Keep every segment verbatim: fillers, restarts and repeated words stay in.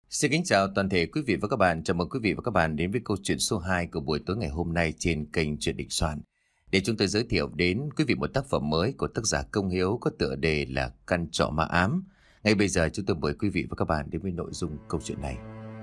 Xin kính chào toàn thể quý vị và các bạn. Chào mừng quý vị và các bạn đến với câu chuyện số hai của buổi tối ngày hôm nay trên kênh Truyện Định Soạn. Để chúng tôi giới thiệu đến quý vị một tác phẩm mới của tác giả Công Hiếu có tựa đề là Căn Trọ Ma Ám. Ngay bây giờ chúng tôi mời quý vị và các bạn đến với nội dung câu chuyện này.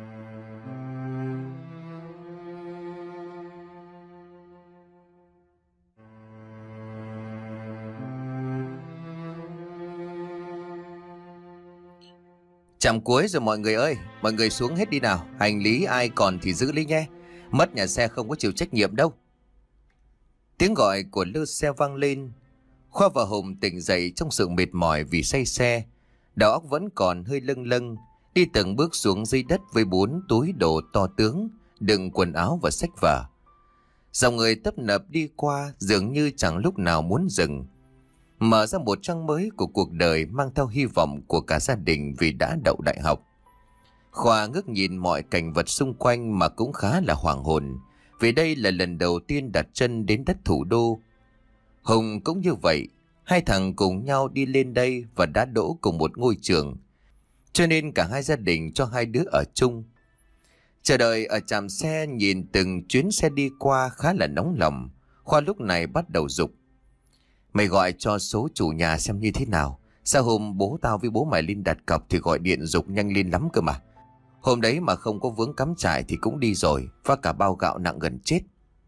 Chạm cuối rồi mọi người ơi, mọi người xuống hết đi nào, hành lý ai còn thì giữ lấy nhé, mất nhà xe không có chịu trách nhiệm đâu. Tiếng gọi của lơ xe vang lên. Khoa và Hùng tỉnh dậy trong sự mệt mỏi vì say xe, đầu óc vẫn còn hơi lâng lâng, đi từng bước xuống dưới đất với bốn túi đồ to tướng, đựng quần áo và sách vở. Dòng người tấp nập đi qua dường như chẳng lúc nào muốn dừng. Mở ra một trang mới của cuộc đời mang theo hy vọng của cả gia đình vì đã đậu đại học. Khoa ngước nhìn mọi cảnh vật xung quanh mà cũng khá là hoàng hồn, vì đây là lần đầu tiên đặt chân đến đất thủ đô. Hùng cũng như vậy, hai thằng cùng nhau đi lên đây và đã đỗ cùng một ngôi trường, cho nên cả hai gia đình cho hai đứa ở chung. Chờ đợi ở trạm xe nhìn từng chuyến xe đi qua khá là nóng lòng. Khoa lúc này bắt đầu giục: Mày gọi cho số chủ nhà xem như thế nào. Sao hôm bố tao với bố mày lên đặt cọc thì gọi điện giục nhanh lên lắm cơ mà. Hôm đấy mà không có vướng cắm trại thì cũng đi rồi, và cả bao gạo nặng gần chết.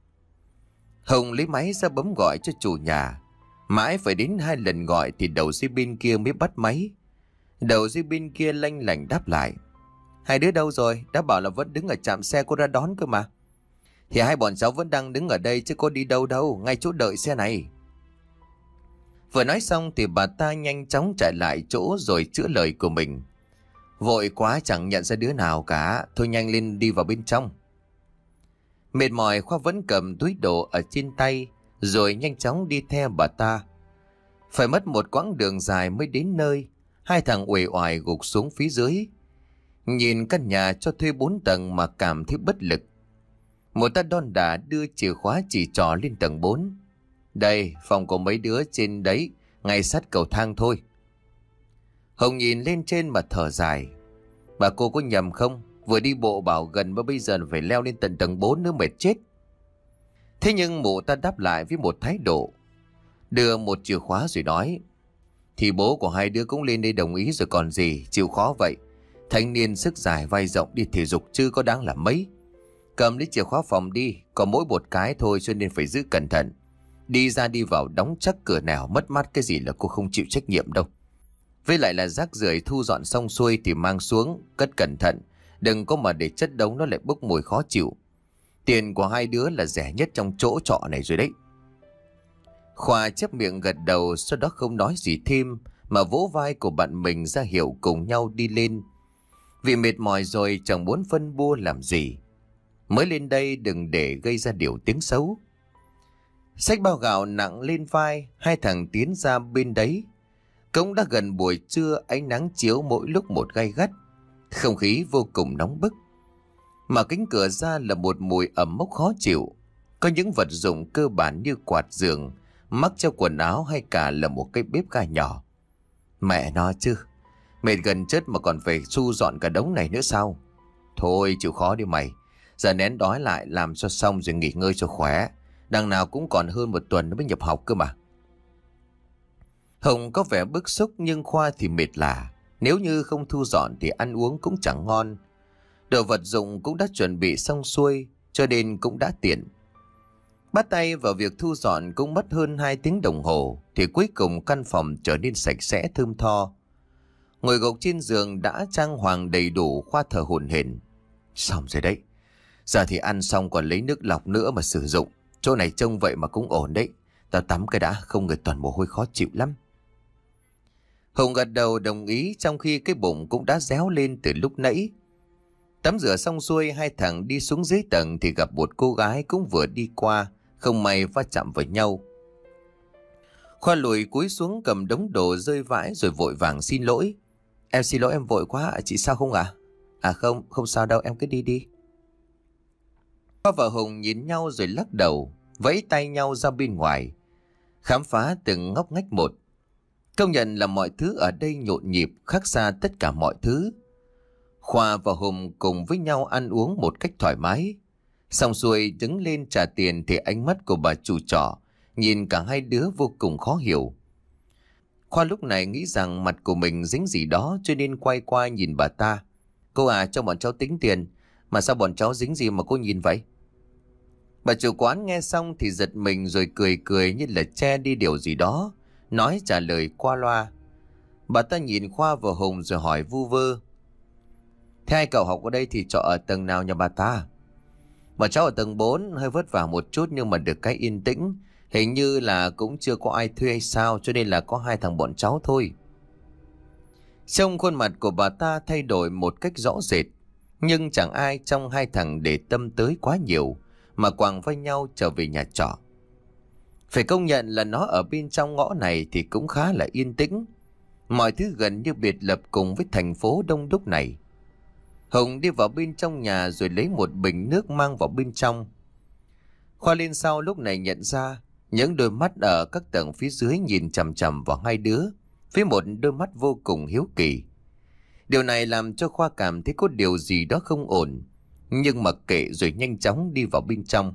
Hồng lấy máy ra bấm gọi cho chủ nhà. Mãi phải đến hai lần gọi thì đầu dây bên kia mới bắt máy. Đầu dây bên kia lanh lảnh đáp lại: Hai đứa đâu rồi? Đã bảo là vẫn đứng ở trạm xe cô ra đón cơ mà. Thì hai bọn cháu vẫn đang đứng ở đây chứ có đi đâu đâu, ngay chỗ đợi xe này. Vừa nói xong thì bà ta nhanh chóng chạy lại chỗ rồi chữa lời của mình: Vội quá chẳng nhận ra đứa nào cả, thôi nhanh lên đi vào bên trong. Mệt mỏi, Khoa vẫn cầm túi đồ ở trên tay rồi nhanh chóng đi theo bà ta. Phải mất một quãng đường dài mới đến nơi. Hai thằng uể oải gục xuống phía dưới, nhìn căn nhà cho thuê bốn tầng mà cảm thấy bất lực. Một ta đon đả đưa chìa khóa chỉ trỏ lên tầng bốn. Đây, phòng của mấy đứa trên đấy, ngay sát cầu thang thôi. Hồng nhìn lên trên mà thở dài: Bà cô có nhầm không? Vừa đi bộ bảo gần mà bây giờ phải leo lên tận tầng bốn nữa, mệt chết. Thế nhưng mụ ta đáp lại với một thái độ, đưa một chìa khóa rồi nói: Thì bố của hai đứa cũng lên đây đồng ý rồi còn gì, chịu khó vậy. Thanh niên sức dài vai rộng đi thể dục chứ có đáng là mấy. Cầm lấy chìa khóa phòng đi, có mỗi một cái thôi cho nên phải giữ cẩn thận. Đi ra đi vào đóng chắc cửa nào, mất mát cái gì là cô không chịu trách nhiệm đâu. Với lại là rác rưởi thu dọn xong xuôi thì mang xuống, cất cẩn thận, đừng có mà để chất đống nó lại bốc mùi khó chịu. Tiền của hai đứa là rẻ nhất trong chỗ trọ này rồi đấy. Khoa chép miệng gật đầu, sau đó không nói gì thêm mà vỗ vai của bạn mình ra hiệu cùng nhau đi lên. Vì mệt mỏi rồi chẳng muốn phân bua làm gì, mới lên đây đừng để gây ra điều tiếng xấu. Xách bao gạo nặng lên vai, hai thằng tiến ra bên đấy. Cũng đã gần buổi trưa, ánh nắng chiếu mỗi lúc một gay gắt, không khí vô cùng nóng bức. Mà cánh cửa ra là một mùi ẩm mốc khó chịu. Có những vật dụng cơ bản như quạt giường, mắc cho quần áo hay cả là một cái bếp ga nhỏ. Mẹ nó chứ, mệt gần chết mà còn phải thu dọn cả đống này nữa sao? Thôi chịu khó đi mày, giờ nén đói lại làm cho xong rồi nghỉ ngơi cho khỏe. Đằng nào cũng còn hơn một tuần nữa mới nhập học cơ mà. Hồng có vẻ bức xúc nhưng Khoa thì mệt lả. Nếu như không thu dọn thì ăn uống cũng chẳng ngon. Đồ vật dụng cũng đã chuẩn bị xong xuôi cho nên cũng đã tiện. Bắt tay vào việc thu dọn cũng mất hơn hai tiếng đồng hồ thì cuối cùng căn phòng trở nên sạch sẽ thơm tho. Ngồi gục trên giường đã trang hoàng đầy đủ, Khoa thở hổn hển. Xong rồi đấy. Giờ thì ăn xong còn lấy nước lọc nữa mà sử dụng. Chỗ này trông vậy mà cũng ổn đấy. Tao tắm cái đã, không người toàn mồ hôi khó chịu lắm. Hùng gật đầu đồng ý, trong khi cái bụng cũng đã réo lên từ lúc nãy. Tắm rửa xong xuôi, hai thằng đi xuống dưới tầng thì gặp một cô gái cũng vừa đi qua, không may va chạm vào nhau. Khoa lùi cúi xuống cầm đống đồ rơi vãi rồi vội vàng xin lỗi. Em xin lỗi, em vội quá, chị sao không ạ? À? à không, không sao đâu, em cứ đi đi. Khoa và Hùng nhìn nhau rồi lắc đầu, vẫy tay nhau ra bên ngoài, khám phá từng ngóc ngách một. Công nhận là mọi thứ ở đây nhộn nhịp, khác xa tất cả mọi thứ. Khoa và Hùng cùng với nhau ăn uống một cách thoải mái. Xong xuôi đứng lên trả tiền thì ánh mắt của bà chủ trọ nhìn cả hai đứa vô cùng khó hiểu. Khoa lúc này nghĩ rằng mặt của mình dính gì đó cho nên quay qua nhìn bà ta. Cô à, cho bọn cháu tính tiền. Mà sao bọn cháu dính gì mà cô nhìn vậy? Bà chủ quán nghe xong thì giật mình rồi cười cười như là che đi điều gì đó, nói trả lời qua loa. Bà ta nhìn Khoa và Hùng rồi hỏi vu vơ. Thế hai cậu học ở đây thì trọ ở tầng nào nhà bà ta? Bọn cháu ở tầng bốn, hơi vất vả một chút nhưng mà được cái yên tĩnh. Hình như là cũng chưa có ai thuê hay sao, cho nên là có hai thằng bọn cháu thôi. Trông khuôn mặt của bà ta thay đổi một cách rõ rệt, nhưng chẳng ai trong hai thằng để tâm tới quá nhiều, mà quàng vai nhau trở về nhà trọ. Phải công nhận là nó ở bên trong ngõ này thì cũng khá là yên tĩnh. Mọi thứ gần như biệt lập cùng với thành phố đông đúc này. Hùng đi vào bên trong nhà rồi lấy một bình nước mang vào bên trong. Khoa lên sau lúc này nhận ra những đôi mắt ở các tầng phía dưới nhìn chằm chằm vào hai đứa với một đôi mắt vô cùng hiếu kỳ. Điều này làm cho Khoa cảm thấy có điều gì đó không ổn, nhưng mặc kệ rồi nhanh chóng đi vào bên trong.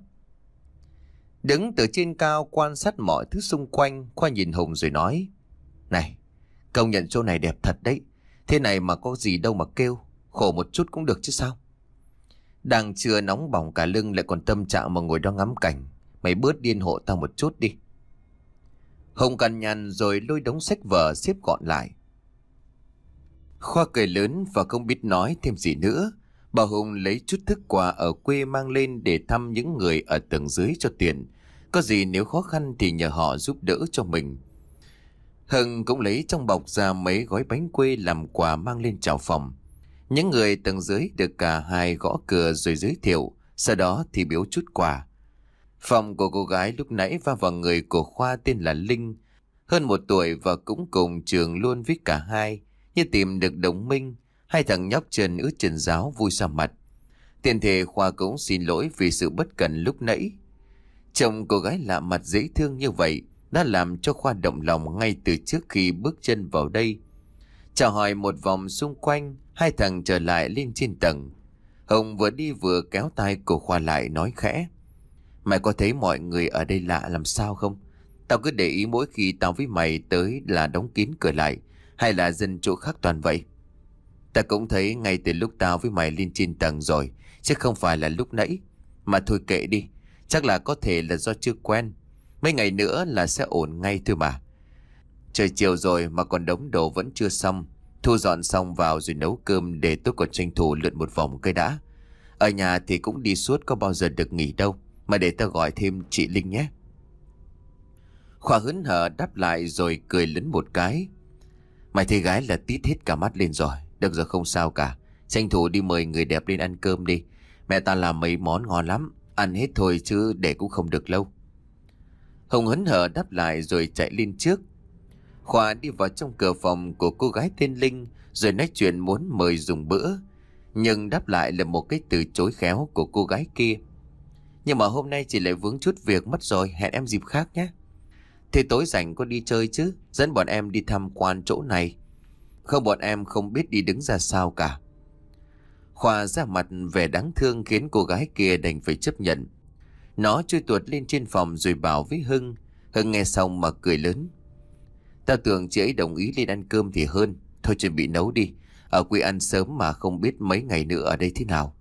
Đứng từ trên cao quan sát mọi thứ xung quanh, Khoa nhìn Hùng rồi nói: Này, công nhận chỗ này đẹp thật đấy. Thế này mà có gì đâu mà kêu, khổ một chút cũng được chứ sao. Đang chưa nóng bỏng cả lưng lại còn tâm trạng mà ngồi đó ngắm cảnh. Mày bớt điên hộ tao một chút đi. Hùng cằn nhằn rồi lôi đống sách vở xếp gọn lại. Khoa cười lớn và không biết nói thêm gì nữa. Bà Hùng lấy chút thức quà ở quê mang lên để thăm những người ở tầng dưới cho tiền. Có gì nếu khó khăn thì nhờ họ giúp đỡ cho mình. Hưng cũng lấy trong bọc ra mấy gói bánh quê làm quà mang lên chào phòng. Những người tầng dưới được cả hai gõ cửa rồi giới thiệu, sau đó thì biếu chút quà. Phòng của cô gái lúc nãy va vào người của Khoa tên là Linh, hơn một tuổi và cũng cùng trường luôn với cả hai, như tìm được đồng minh. Hai thằng nhóc chân ướt chân ráo vui ra mặt. Tiền thể Khoa cũng xin lỗi vì sự bất cẩn lúc nãy. Chồng cô gái lạ mặt dễ thương như vậy đã làm cho Khoa động lòng ngay từ trước khi bước chân vào đây. Chào hỏi một vòng xung quanh, hai thằng trở lại lên trên tầng. Hồng vừa đi vừa kéo tay của Khoa lại nói khẽ: Mày có thấy mọi người ở đây lạ làm sao không? Tao cứ để ý mỗi khi tao với mày tới là đóng kín cửa lại, hay là dân chỗ khác toàn vậy? Ta cũng thấy ngay từ lúc tao với mày lên trên tầng rồi, chứ không phải là lúc nãy. Mà thôi kệ đi, chắc là có thể là do chưa quen. Mấy ngày nữa là sẽ ổn ngay thôi mà. Trời chiều rồi mà còn đống đồ vẫn chưa xong. Thu dọn xong vào rồi nấu cơm để tôi còn tranh thủ lượn một vòng cây đã. Ở nhà thì cũng đi suốt có bao giờ được nghỉ đâu. Mà để tao gọi thêm chị Linh nhé. Khoa hớn hở đáp lại rồi cười lớn một cái. Mày thấy gái là tít hết cả mắt lên rồi. Được rồi, không sao cả. Tranh thủ đi mời người đẹp lên ăn cơm đi. Mẹ ta làm mấy món ngon lắm. Ăn hết thôi chứ để cũng không được lâu. Hồng hớn hở đáp lại rồi chạy lên trước. Khoa đi vào trong cửa phòng của cô gái tên Linh rồi nói chuyện muốn mời dùng bữa. Nhưng đáp lại là một cái từ chối khéo của cô gái kia. Nhưng mà hôm nay chị lại vướng chút việc mất rồi, hẹn em dịp khác nhé. Thế tối rảnh có đi chơi chứ, dẫn bọn em đi tham quan chỗ này. Không, bọn em không biết đi đứng ra sao cả. Khoa ra mặt vẻ đáng thương khiến cô gái kia đành phải chấp nhận. Nó chui tuột lên trên phòng rồi bảo với Hưng. Hưng nghe xong mà cười lớn. Tao tưởng chị ấy đồng ý lên ăn cơm thì hơn. Thôi chuẩn bị nấu đi. Ở quê ăn sớm mà không biết mấy ngày nữa ở đây thế nào.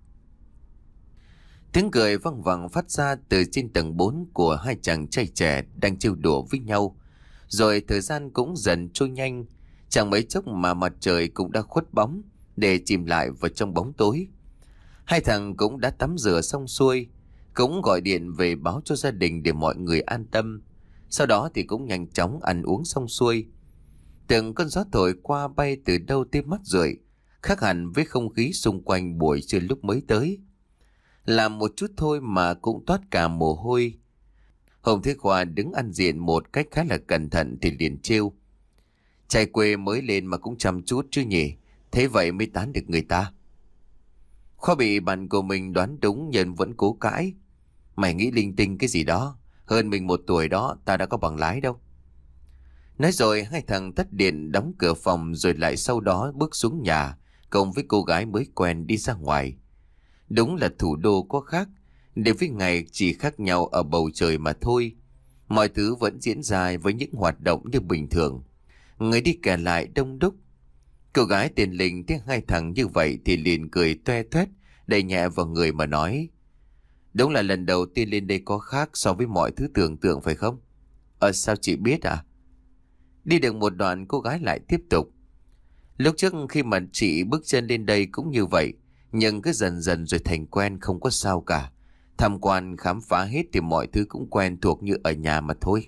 Tiếng cười văng vẳng phát ra từ trên tầng bốn của hai chàng trai trẻ đang trêu đùa với nhau. Rồi thời gian cũng dần trôi nhanh. Chẳng mấy chốc mà mặt trời cũng đã khuất bóng để chìm lại vào trong bóng tối. Hai thằng cũng đã tắm rửa xong xuôi, cũng gọi điện về báo cho gia đình để mọi người an tâm. Sau đó thì cũng nhanh chóng ăn uống xong xuôi. Từng cơn gió thổi qua bay từ đâu tới mắt rượi, khác hẳn với không khí xung quanh buổi trưa lúc mới tới. Làm một chút thôi mà cũng toát cả mồ hôi. Hồng Thế Khoa đứng ăn diện một cách khá là cẩn thận thì liền trêu. Trai quê mới lên mà cũng chăm chút chứ nhỉ, thế vậy mới tán được người ta. Khoa bị bạn của mình đoán đúng nhưng vẫn cố cãi. Mày nghĩ linh tinh cái gì đó, hơn mình một tuổi đó, ta đã có bằng lái đâu. Nói rồi hai thằng tắt điện đóng cửa phòng rồi lại sau đó bước xuống nhà, cùng với cô gái mới quen đi ra ngoài. Đúng là thủ đô có khác, đêm với ngày chỉ khác nhau ở bầu trời mà thôi. Mọi thứ vẫn diễn ra với những hoạt động như bình thường. Người đi kẻ lại đông đúc. Cô gái tên Linh thấy hai thằng như vậy thì liền cười toe toét, đẩy nhẹ vào người mà nói: đúng là lần đầu tiên lên đây có khác so với mọi thứ tưởng tượng phải không? Ờ sao chị biết à? Đi được một đoạn cô gái lại tiếp tục: lúc trước khi mà chị bước chân lên đây cũng như vậy, nhưng cứ dần dần rồi thành quen, không có sao cả. Tham quan khám phá hết thì mọi thứ cũng quen thuộc như ở nhà mà thôi.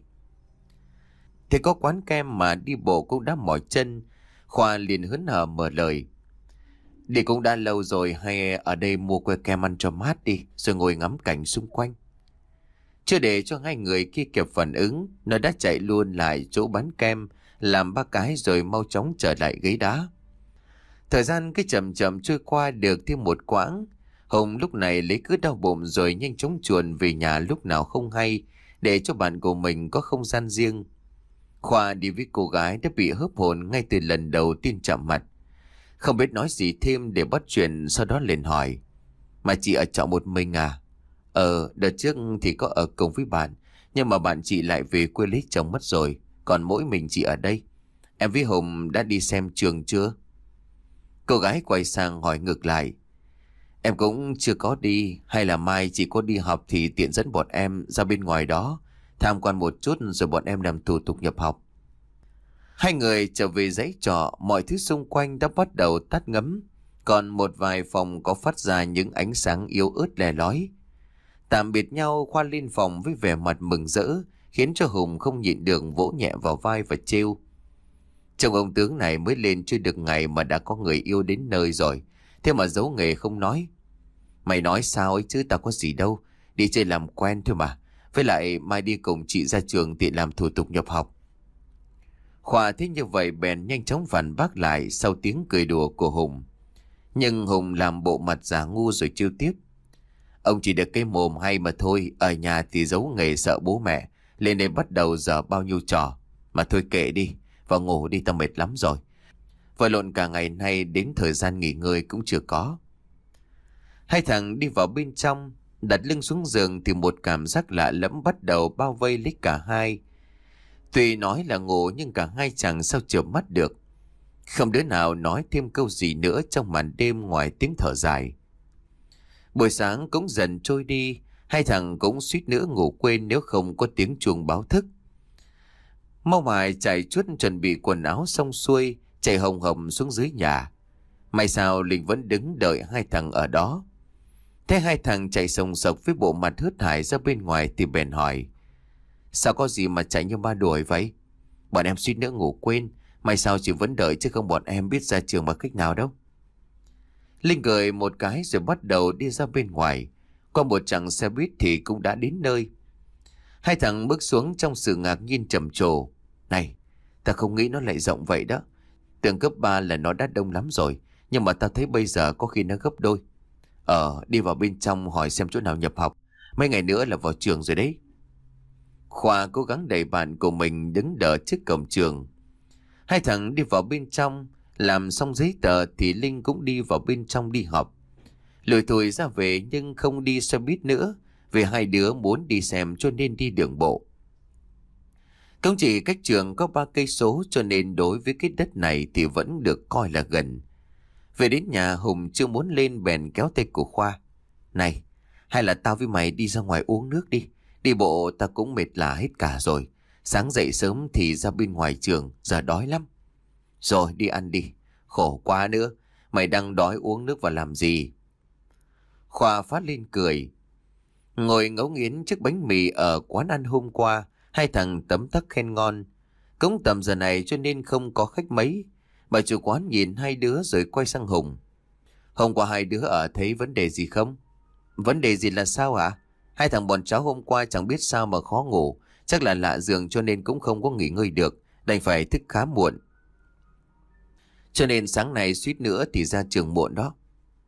Thế có quán kem mà đi bộ cũng đã mỏi chân. Khoa liền hớn hở mở lời: đi cũng đã lâu rồi, hay ở đây mua que kem ăn cho mát đi, rồi ngồi ngắm cảnh xung quanh. Chưa để cho hai người kia kịp phản ứng, nó đã chạy luôn lại chỗ bán kem, làm ba cái rồi mau chóng trở lại ghế đá. Thời gian cứ chậm chậm trôi qua được thêm một quãng. Hùng lúc này lấy cứ đau bụng rồi nhanh chóng chuồn về nhà lúc nào không hay, để cho bạn của mình có không gian riêng. Khoa đi với cô gái đã bị hớp hồn ngay từ lần đầu tiên chạm mặt. Không biết nói gì thêm để bắt chuyện, sau đó liền hỏi: mà chị ở trọ một mình à? Ờ, đợt trước thì có ở cùng với bạn, nhưng mà bạn chị lại về quê lấy chồng mất rồi, còn mỗi mình chị ở đây. Em với Hùng đã đi xem trường chưa? Cô gái quay sang hỏi ngược lại: em cũng chưa có đi, hay là mai chị có đi học thì tiện dẫn bọn em ra bên ngoài đó tham quan một chút rồi bọn em làm thủ tục nhập học. Hai người trở về dãy trọ, mọi thứ xung quanh đã bắt đầu tắt ngấm, còn một vài phòng có phát ra những ánh sáng yếu ớt lè lói. Tạm biệt nhau, Khoa lên phòng với vẻ mặt mừng rỡ, khiến cho Hùng không nhịn được vỗ nhẹ vào vai và trêu: chồng ông tướng này mới lên chưa được ngày mà đã có người yêu đến nơi rồi, thế mà giấu nghề không nói. Mày nói sao ấy chứ, tao có gì đâu, đi chơi làm quen thôi mà. Với lại mai đi cùng chị ra trường tiện làm thủ tục nhập học. Khoa thấy như vậy bèn nhanh chóng phản bác lại sau tiếng cười đùa của Hùng. Nhưng Hùng làm bộ mặt giả ngu rồi trêu tiếp: ông chỉ được cái mồm hay mà thôi, ở nhà thì giấu nghề sợ bố mẹ, lên đây bắt đầu dở bao nhiêu trò. Mà thôi kệ đi, vào ngủ đi, tao mệt lắm rồi. Vợ lộn cả ngày nay đến thời gian nghỉ ngơi cũng chưa có. Hai thằng đi vào bên trong, đặt lưng xuống giường thì một cảm giác lạ lẫm bắt đầu bao vây lấy cả hai. Tuy nói là ngủ nhưng cả hai chẳng sao chợp mắt được. Không đứa nào nói thêm câu gì nữa trong màn đêm ngoài tiếng thở dài. Buổi sáng cũng dần trôi đi, hai thằng cũng suýt nữa ngủ quên nếu không có tiếng chuông báo thức. Mau mải chạy chuốt chuẩn bị quần áo xong xuôi, chạy hồng hồng xuống dưới nhà. May sao Linh vẫn đứng đợi hai thằng ở đó. Thế hai thằng chạy sồng sộc với bộ mặt hớt hải ra bên ngoài thì bèn hỏi: sao có gì mà chạy như ba đuổi vậy? Bọn em suýt nữa ngủ quên, may sao chị vẫn đợi chứ không bọn em biết ra trường bằng cách nào đâu. Linh cười một cái rồi bắt đầu đi ra bên ngoài. Qua một chặng xe buýt thì cũng đã đến nơi. Hai thằng bước xuống trong sự ngạc nhiên trầm trồ. Này, ta không nghĩ nó lại rộng vậy đó. Tưởng cấp ba là nó đã đông lắm rồi, nhưng mà ta thấy bây giờ có khi nó gấp đôi. Ờ, đi vào bên trong hỏi xem chỗ nào nhập học. Mấy ngày nữa là vào trường rồi đấy. Khoa cố gắng đẩy bạn của mình đứng đợi trước cổng trường. Hai thằng đi vào bên trong, làm xong giấy tờ thì Linh cũng đi vào bên trong đi học. Lủi thủi ra về nhưng không đi xe buýt nữa, vì hai đứa muốn đi xem cho nên đi đường bộ. Cũng chỉ cách trường có ba cây số cho nên đối với cái đất này thì vẫn được coi là gần. Về đến nhà, Hùng chưa muốn lên bèn kéo tay của Khoa: này, hay là tao với mày đi ra ngoài uống nước đi. Đi bộ ta cũng mệt lả hết cả rồi. Sáng dậy sớm thì ra bên ngoài trường, giờ đói lắm. Rồi đi ăn đi, khổ quá nữa. Mày đang đói uống nước và làm gì? Khoa phát lên cười. Ngồi ngấu nghiến chiếc bánh mì ở quán ăn hôm qua, hai thằng tấm tắc khen ngon. Cũng tầm giờ này cho nên không có khách mấy. Bà chủ quán nhìn hai đứa rồi quay sang Hùng: hôm qua hai đứa ở thấy vấn đề gì không? Vấn đề gì là sao ạ? À? Hai thằng bọn cháu hôm qua chẳng biết sao mà khó ngủ, chắc là lạ giường cho nên cũng không có nghỉ ngơi được, đành phải thức khá muộn. Cho nên sáng nay suýt nữa thì ra trường muộn đó.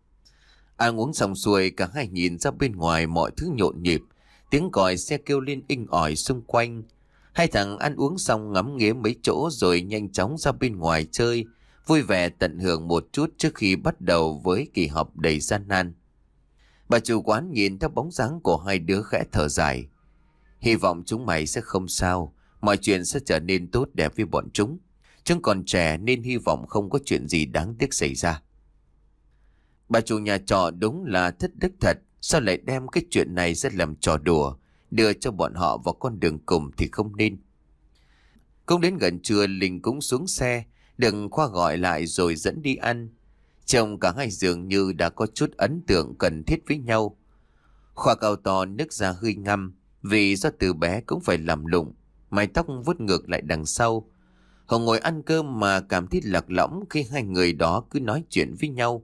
Ăn uống xong xuôi, cả hai nhìn ra bên ngoài mọi thứ nhộn nhịp, tiếng còi xe kêu lên inh ỏi xung quanh. Hai thằng ăn uống xong ngắm nghía mấy chỗ rồi nhanh chóng ra bên ngoài chơi, vui vẻ tận hưởng một chút trước khi bắt đầu với kỳ họp đầy gian nan. Bà chủ quán nhìn theo bóng dáng của hai đứa khẽ thở dài. Hy vọng chúng mày sẽ không sao, mọi chuyện sẽ trở nên tốt đẹp với bọn chúng. Chúng còn trẻ nên hy vọng không có chuyện gì đáng tiếc xảy ra. Bà chủ nhà trọ đúng là thất đức thật, sao lại đem cái chuyện này ra làm trò đùa, đưa cho bọn họ vào con đường cùng thì không nên. Cũng đến gần trưa, Linh cũng xuống xe, đừng Khoa gọi lại rồi dẫn đi ăn. Trông cả hai dường như đã có chút ấn tượng cần thiết với nhau. Khoa cao to nước da hơi ngăm, vì do từ bé cũng phải làm lụng, mái tóc vuốt ngược lại đằng sau. Họ ngồi ăn cơm mà cảm thấy lạc lõng khi hai người đó cứ nói chuyện với nhau.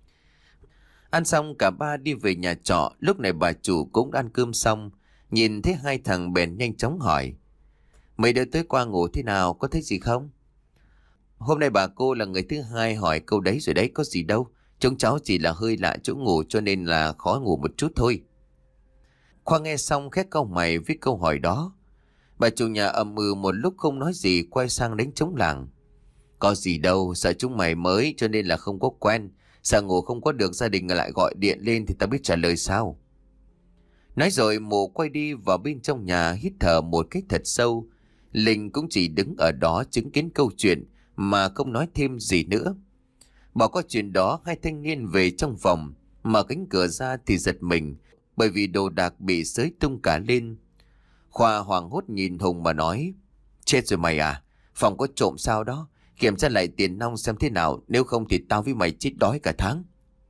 Ăn xong cả ba đi về nhà trọ, lúc này bà chủ cũng ăn cơm xong, nhìn thấy hai thằng bèn nhanh chóng hỏi. Mấy đứa tối qua ngủ thế nào, có thấy gì không? Hôm nay bà cô là người thứ hai hỏi câu đấy rồi đấy, có gì đâu. Chúng cháu chỉ là hơi lạ chỗ ngủ cho nên là khó ngủ một chút thôi. Khoa nghe xong khét cau mày với câu hỏi đó. Bà chủ nhà ậm ừ một lúc không nói gì, quay sang đánh trống lảng. Có gì đâu, sợ chúng mày mới cho nên là không có quen. Sợ ngủ không có được gia đình lại gọi điện lên thì ta biết trả lời sao. Nói rồi Mộ quay đi vào bên trong nhà, hít thở một cách thật sâu. Linh cũng chỉ đứng ở đó chứng kiến câu chuyện mà không nói thêm gì nữa. Bỏ qua chuyện đó, hai thanh niên về trong phòng, mở cánh cửa ra thì giật mình bởi vì đồ đạc bị xới tung cả lên. Khoa hoảng hốt nhìn Hùng mà nói. Chết rồi mày à, phòng có trộm sao đó, kiểm tra lại tiền nong xem thế nào, nếu không thì tao với mày chết đói cả tháng.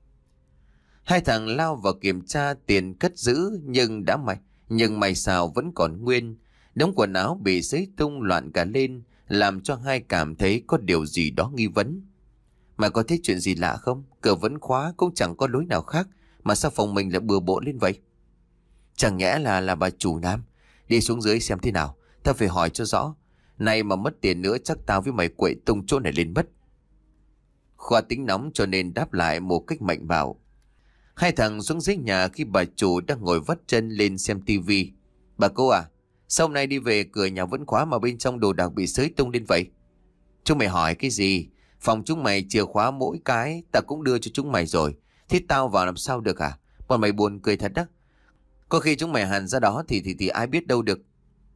Hai thằng lao vào kiểm tra tiền cất giữ, nhưng đã mày nhưng mày sao vẫn còn nguyên. Đống quần áo bị xới tung loạn cả lên, làm cho hai cảm thấy có điều gì đó nghi vấn. Mày có thấy chuyện gì lạ không? Cửa vẫn khóa, cũng chẳng có lối nào khác, mà sao phòng mình lại bừa bộn lên vậy? Chẳng nhẽ là là bà chủ Nam? Đi xuống dưới xem thế nào, tao phải hỏi cho rõ. Này mà mất tiền nữa chắc tao với mày quậy tung chỗ này lên mất. Khoa tính nóng cho nên đáp lại một cách mạnh bạo. Hai thằng xuống dưới nhà khi bà chủ đang ngồi vắt chân lên xem tivi. Bà cô à, sao hôm nay đi về cửa nhà vẫn khóa mà bên trong đồ đạc bị xới tung lên vậy? Chúng mày hỏi cái gì? Phòng chúng mày chìa khóa mỗi cái ta cũng đưa cho chúng mày rồi. Thế tao vào làm sao được à? Bọn mày buồn cười thật đó. Có khi chúng mày hàn ra đó thì thì thì ai biết đâu được.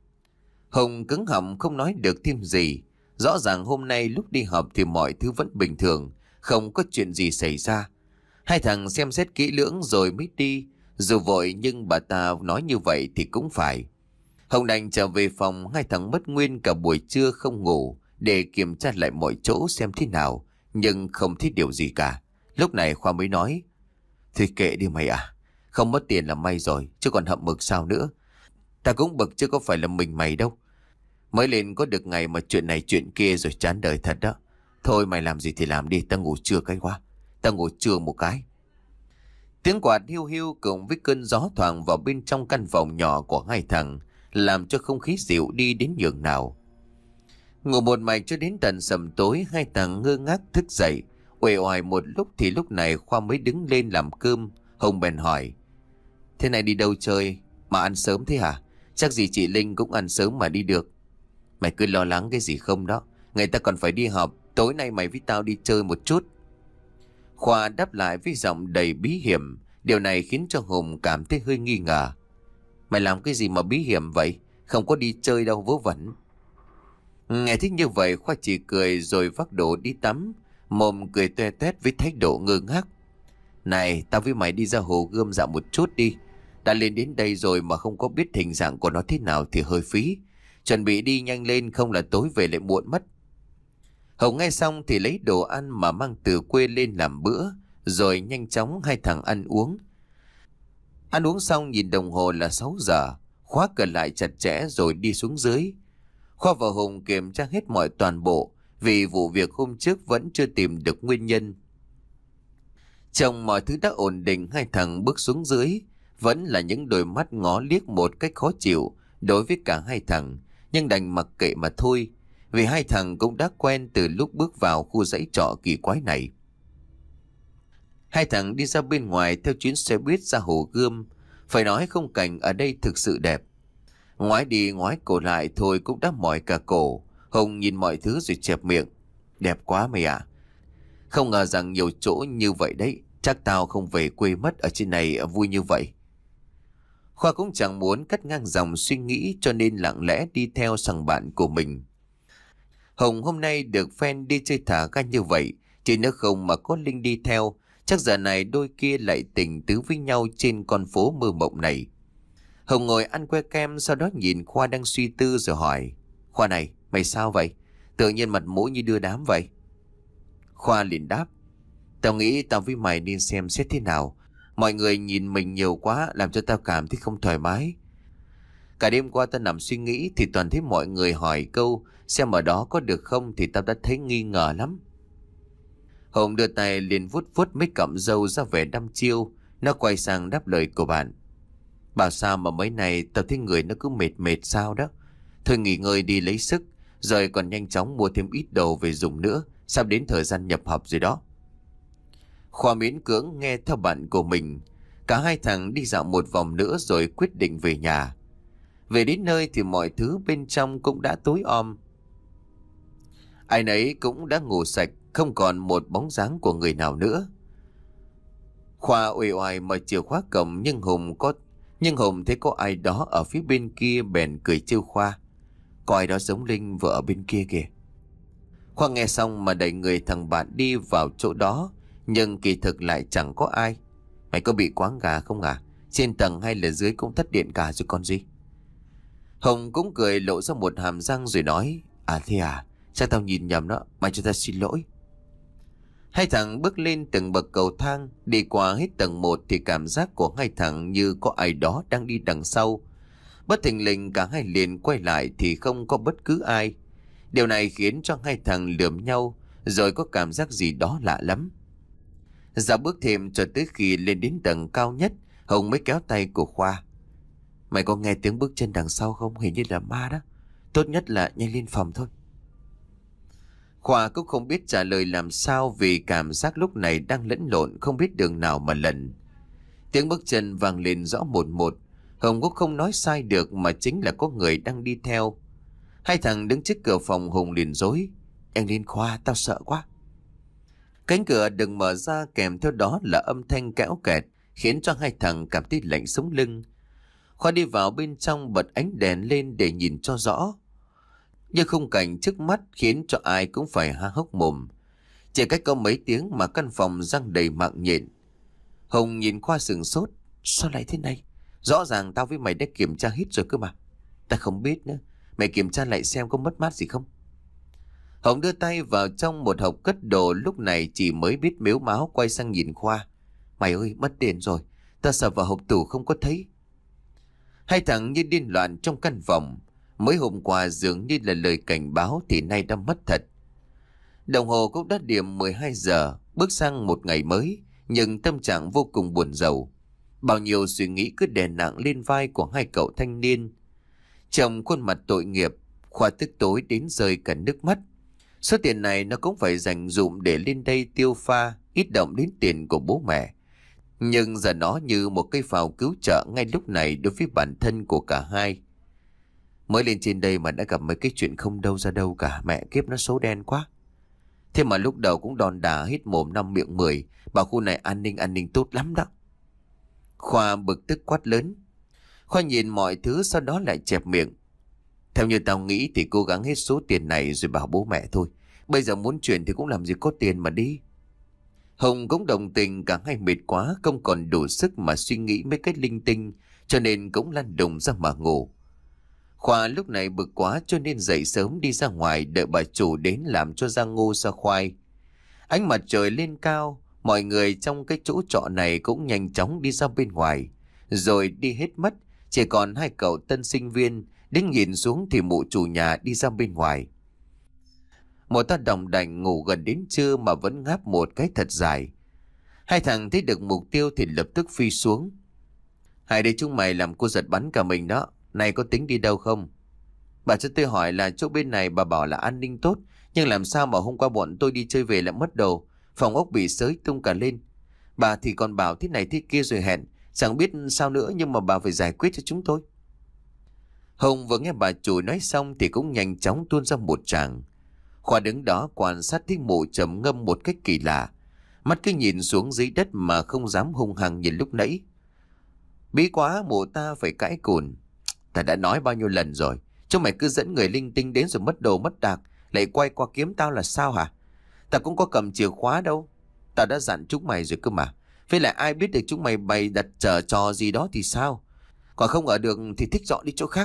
Hùng cứng họng không nói được thêm gì. Rõ ràng hôm nay lúc đi họp thì mọi thứ vẫn bình thường, không có chuyện gì xảy ra. Hai thằng xem xét kỹ lưỡng rồi mới đi. Dù vội nhưng bà ta nói như vậy thì cũng phải. Hồng đành trở về phòng, hai thằng mất nguyên cả buổi trưa không ngủ để kiểm tra lại mọi chỗ xem thế nào, nhưng không thấy điều gì cả. Lúc này Khoa mới nói. Thì kệ đi mày à, không mất tiền là may rồi, chứ còn hậm mực sao nữa. Ta cũng bực chứ có phải là mình mày đâu. Mới lên có được ngày mà chuyện này chuyện kia rồi chán đời thật đó. Thôi mày làm gì thì làm đi, ta ngủ trưa cái quá. Ta ngủ trưa một cái. Tiếng quạt hiu hiu cùng với cơn gió thoảng vào bên trong căn phòng nhỏ của hai thằng, làm cho không khí dịu đi đến nhường nào. Ngủ một mạch cho đến tận sầm tối, hai thằng ngơ ngác thức dậy. Uể oải một lúc thì lúc này Khoa mới đứng lên làm cơm. Hùng bèn hỏi. Thế này đi đâu chơi mà ăn sớm thế hả? Chắc gì chị Linh cũng ăn sớm mà đi được. Mày cứ lo lắng cái gì không đó, người ta còn phải đi họp. Tối nay mày với tao đi chơi một chút. Khoa đáp lại với giọng đầy bí hiểm. Điều này khiến cho Hùng cảm thấy hơi nghi ngờ. Mày làm cái gì mà bí hiểm vậy? Không có đi chơi đâu, vớ vẩn. Nghe thích như vậy Khoa chỉ cười rồi vác đồ đi tắm, mồm cười toe toét với thái độ ngơ ngác. Này, tao với mày đi ra hồ Gươm dạo một chút đi. Đã lên đến đây rồi mà không có biết hình dạng của nó thế nào thì hơi phí. Chuẩn bị đi nhanh lên, không là tối về lại muộn mất. Hồng nghe xong thì lấy đồ ăn mà mang từ quê lên làm bữa, rồi nhanh chóng hai thằng ăn uống. Ăn uống xong nhìn đồng hồ là sáu giờ, khóa cửa lại chặt chẽ rồi đi xuống dưới. Khoa và Hùng kiểm tra hết mọi toàn bộ, vì vụ việc hôm trước vẫn chưa tìm được nguyên nhân. Trong mọi thứ đã ổn định, hai thằng bước xuống dưới, vẫn là những đôi mắt ngó liếc một cách khó chịu đối với cả hai thằng, nhưng đành mặc kệ mà thôi, vì hai thằng cũng đã quen từ lúc bước vào khu dãy trọ kỳ quái này. Hai thằng đi ra bên ngoài theo chuyến xe buýt ra hồ Gươm. Phải nói khung cảnh ở đây thực sự đẹp. Ngoái đi ngoái cổ lại thôi cũng đã mỏi cả cổ. Hùng nhìn mọi thứ rồi chẹp miệng. Đẹp quá mày ạ. Không ngờ rằng nhiều chỗ như vậy đấy. Chắc tao không về quê mất, ở trên này vui như vậy. Khoa cũng chẳng muốn cắt ngang dòng suy nghĩ cho nên lặng lẽ đi theo thằng bạn của mình. Hồng hôm nay được fan đi chơi thả ga như vậy, chỉ nếu không mà có Linh đi theo, chắc giờ này đôi kia lại tình tứ với nhau trên con phố mơ mộng này. Hồng ngồi ăn que kem, sau đó nhìn Khoa đang suy tư rồi hỏi: Khoa này, mày sao vậy? Tự nhiên mặt mũi như đưa đám vậy. Khoa liền đáp: Tao nghĩ tao với mày nên xem xét thế nào. Mọi người nhìn mình nhiều quá làm cho tao cảm thấy không thoải mái. Cả đêm qua tao nằm suy nghĩ thì toàn thấy mọi người hỏi câu xem ở đó có được không thì tao đã thấy nghi ngờ lắm. Hồng đưa tay liền vuốt vuốt mấy cọng râu ra vẻ đăm chiêu. Nó quay sang đáp lời của bạn: Bảo sao mà mấy này tao thấy người nó cứ mệt mệt sao đó. Thôi nghỉ ngơi đi lấy sức, rồi còn nhanh chóng mua thêm ít đồ về dùng nữa, sắp đến thời gian nhập học rồi đó. Khoa miễn cưỡng nghe theo bạn của mình. Cả hai thằng đi dạo một vòng nữa rồi quyết định về nhà. Về đến nơi thì mọi thứ bên trong cũng đã tối om. Ai nấy cũng đã ngủ sạch, không còn một bóng dáng của người nào nữa. Khoa uể oải mở chìa khóa cổng nhưng Hùng có nhưng Hùng thấy có ai đó ở phía bên kia bèn cười trêu Khoa: Có ai đó giống Linh vừa ở bên kia kìa. Khoa nghe xong mà đẩy người thằng bạn đi vào chỗ đó, nhưng kỳ thực lại chẳng có ai. Mày có bị quáng gà không à? Trên tầng hay là dưới cũng tắt điện cả rồi còn gì. Hồng cũng cười lộ ra một hàm răng rồi nói: À thế à, chắc tao nhìn nhầm đó, mày cho tao xin lỗi. Hai thằng bước lên từng bậc cầu thang, đi qua hết tầng một thì cảm giác của hai thằng như có ai đó đang đi đằng sau. Bất thình lình cả hai liền quay lại thì không có bất cứ ai. Điều này khiến cho hai thằng lườm nhau, rồi có cảm giác gì đó lạ lắm. Dạo bước thêm cho tới khi lên đến tầng cao nhất, Hồng mới kéo tay của Khoa: Mày có nghe tiếng bước chân đằng sau không? Hình như là ma đó. Tốt nhất là nhanh lên phòng thôi. Khoa cũng không biết trả lời làm sao vì cảm giác lúc này đang lẫn lộn, không biết đường nào mà lần. Tiếng bước chân vang lên rõ một một. Hồng cũng không nói sai được mà chính là có người đang đi theo. Hai thằng đứng trước cửa phòng, Hùng liền rối: Em lên Khoa, tao sợ quá. Cánh cửa đừng mở ra, kèm theo đó là âm thanh kéo kẹt, khiến cho hai thằng cảm thấy lạnh sống lưng. Khoa đi vào bên trong, bật ánh đèn lên để nhìn cho rõ. Nhưng khung cảnh trước mắt khiến cho ai cũng phải há hốc mồm. Chỉ cách có mấy tiếng mà căn phòng răng đầy mạng nhện. Hùng nhìn Khoa sửng sốt: Sao lại thế này? Rõ ràng tao với mày đã kiểm tra hết rồi cơ mà. Ta không biết nữa. Mày kiểm tra lại xem có mất mát gì không. Hồng đưa tay vào trong một hộp cất đồ, lúc này chỉ mới biết mếu máo quay sang nhìn Khoa: Mày ơi, mất tiền rồi. Ta sờ vào hộp tủ không có thấy. Hai thằng như điên loạn trong căn phòng. Mới hôm qua dường như là lời cảnh báo thì nay đã mất thật. Đồng hồ cũng đã điểm mười hai giờ, bước sang một ngày mới, nhưng tâm trạng vô cùng buồn rầu. Bao nhiêu suy nghĩ cứ đè nặng lên vai của hai cậu thanh niên. Trong khuôn mặt tội nghiệp, Khoa tức tối đến rơi cả nước mắt. Số tiền này nó cũng phải dành dụm để lên đây tiêu pha, ít động đến tiền của bố mẹ. Nhưng giờ nó như một cây phao cứu trợ ngay lúc này đối với bản thân của cả hai. Mới lên trên đây mà đã gặp mấy cái chuyện không đâu ra đâu cả, mẹ kiếp nó số đen quá. Thế mà lúc đầu cũng đòn đả hết mồm năm miệng mười, bảo khu này an ninh an ninh tốt lắm đó. Khoa bực tức quát lớn. Khoa nhìn mọi thứ sau đó lại chẹp miệng: Theo như tao nghĩ thì cố gắng hết số tiền này rồi bảo bố mẹ thôi. Bây giờ muốn chuyển thì cũng làm gì có tiền mà đi. Hồng cũng đồng tình, cả hai mệt quá, không còn đủ sức mà suy nghĩ mấy cái linh tinh, cho nên cũng lăn đùng ra mà ngủ. Khoa lúc này bực quá cho nên dậy sớm đi ra ngoài đợi bà chủ đến làm cho ra ngô ra khoai. Ánh mặt trời lên cao, mọi người trong cái chỗ trọ này cũng nhanh chóng đi ra bên ngoài, rồi đi hết mất, chỉ còn hai cậu tân sinh viên đứng nhìn xuống thì mụ chủ nhà đi ra bên ngoài. Một ta đồng đành ngủ gần đến trưa mà vẫn ngáp một cái thật dài. Hai thằng thấy được mục tiêu thì lập tức phi xuống. Hai đứa chúng mày làm cô giật bắn cả mình đó. Này có tính đi đâu không? Bà cho tôi hỏi là chỗ bên này bà bảo là an ninh tốt, nhưng làm sao mà hôm qua bọn tôi đi chơi về lại mất đồ, phòng ốc bị xới tung cả lên. Bà thì còn bảo thế này thế kia rồi hẹn, chẳng biết sao nữa nhưng mà bà phải giải quyết cho chúng tôi. Hồng vừa nghe bà chủ nói xong thì cũng nhanh chóng tuôn ra một tràng. Khoa đứng đó quan sát thấy mụ trầm ngâm một cách kỳ lạ. Mắt cứ nhìn xuống dưới đất mà không dám hung hăng như lúc nãy. Bí quá, mụ ta phải cãi cùn. Ta đã nói bao nhiêu lần rồi, chúng mày cứ dẫn người linh tinh đến rồi mất đồ mất đạc, lại quay qua kiếm tao là sao hả? Ta cũng có cầm chìa khóa đâu. Tao đã dặn chúng mày rồi cơ mà. Với lại ai biết được chúng mày bày đặt chờ trò gì đó thì sao? Còn không ở được thì thích dọn đi chỗ khác.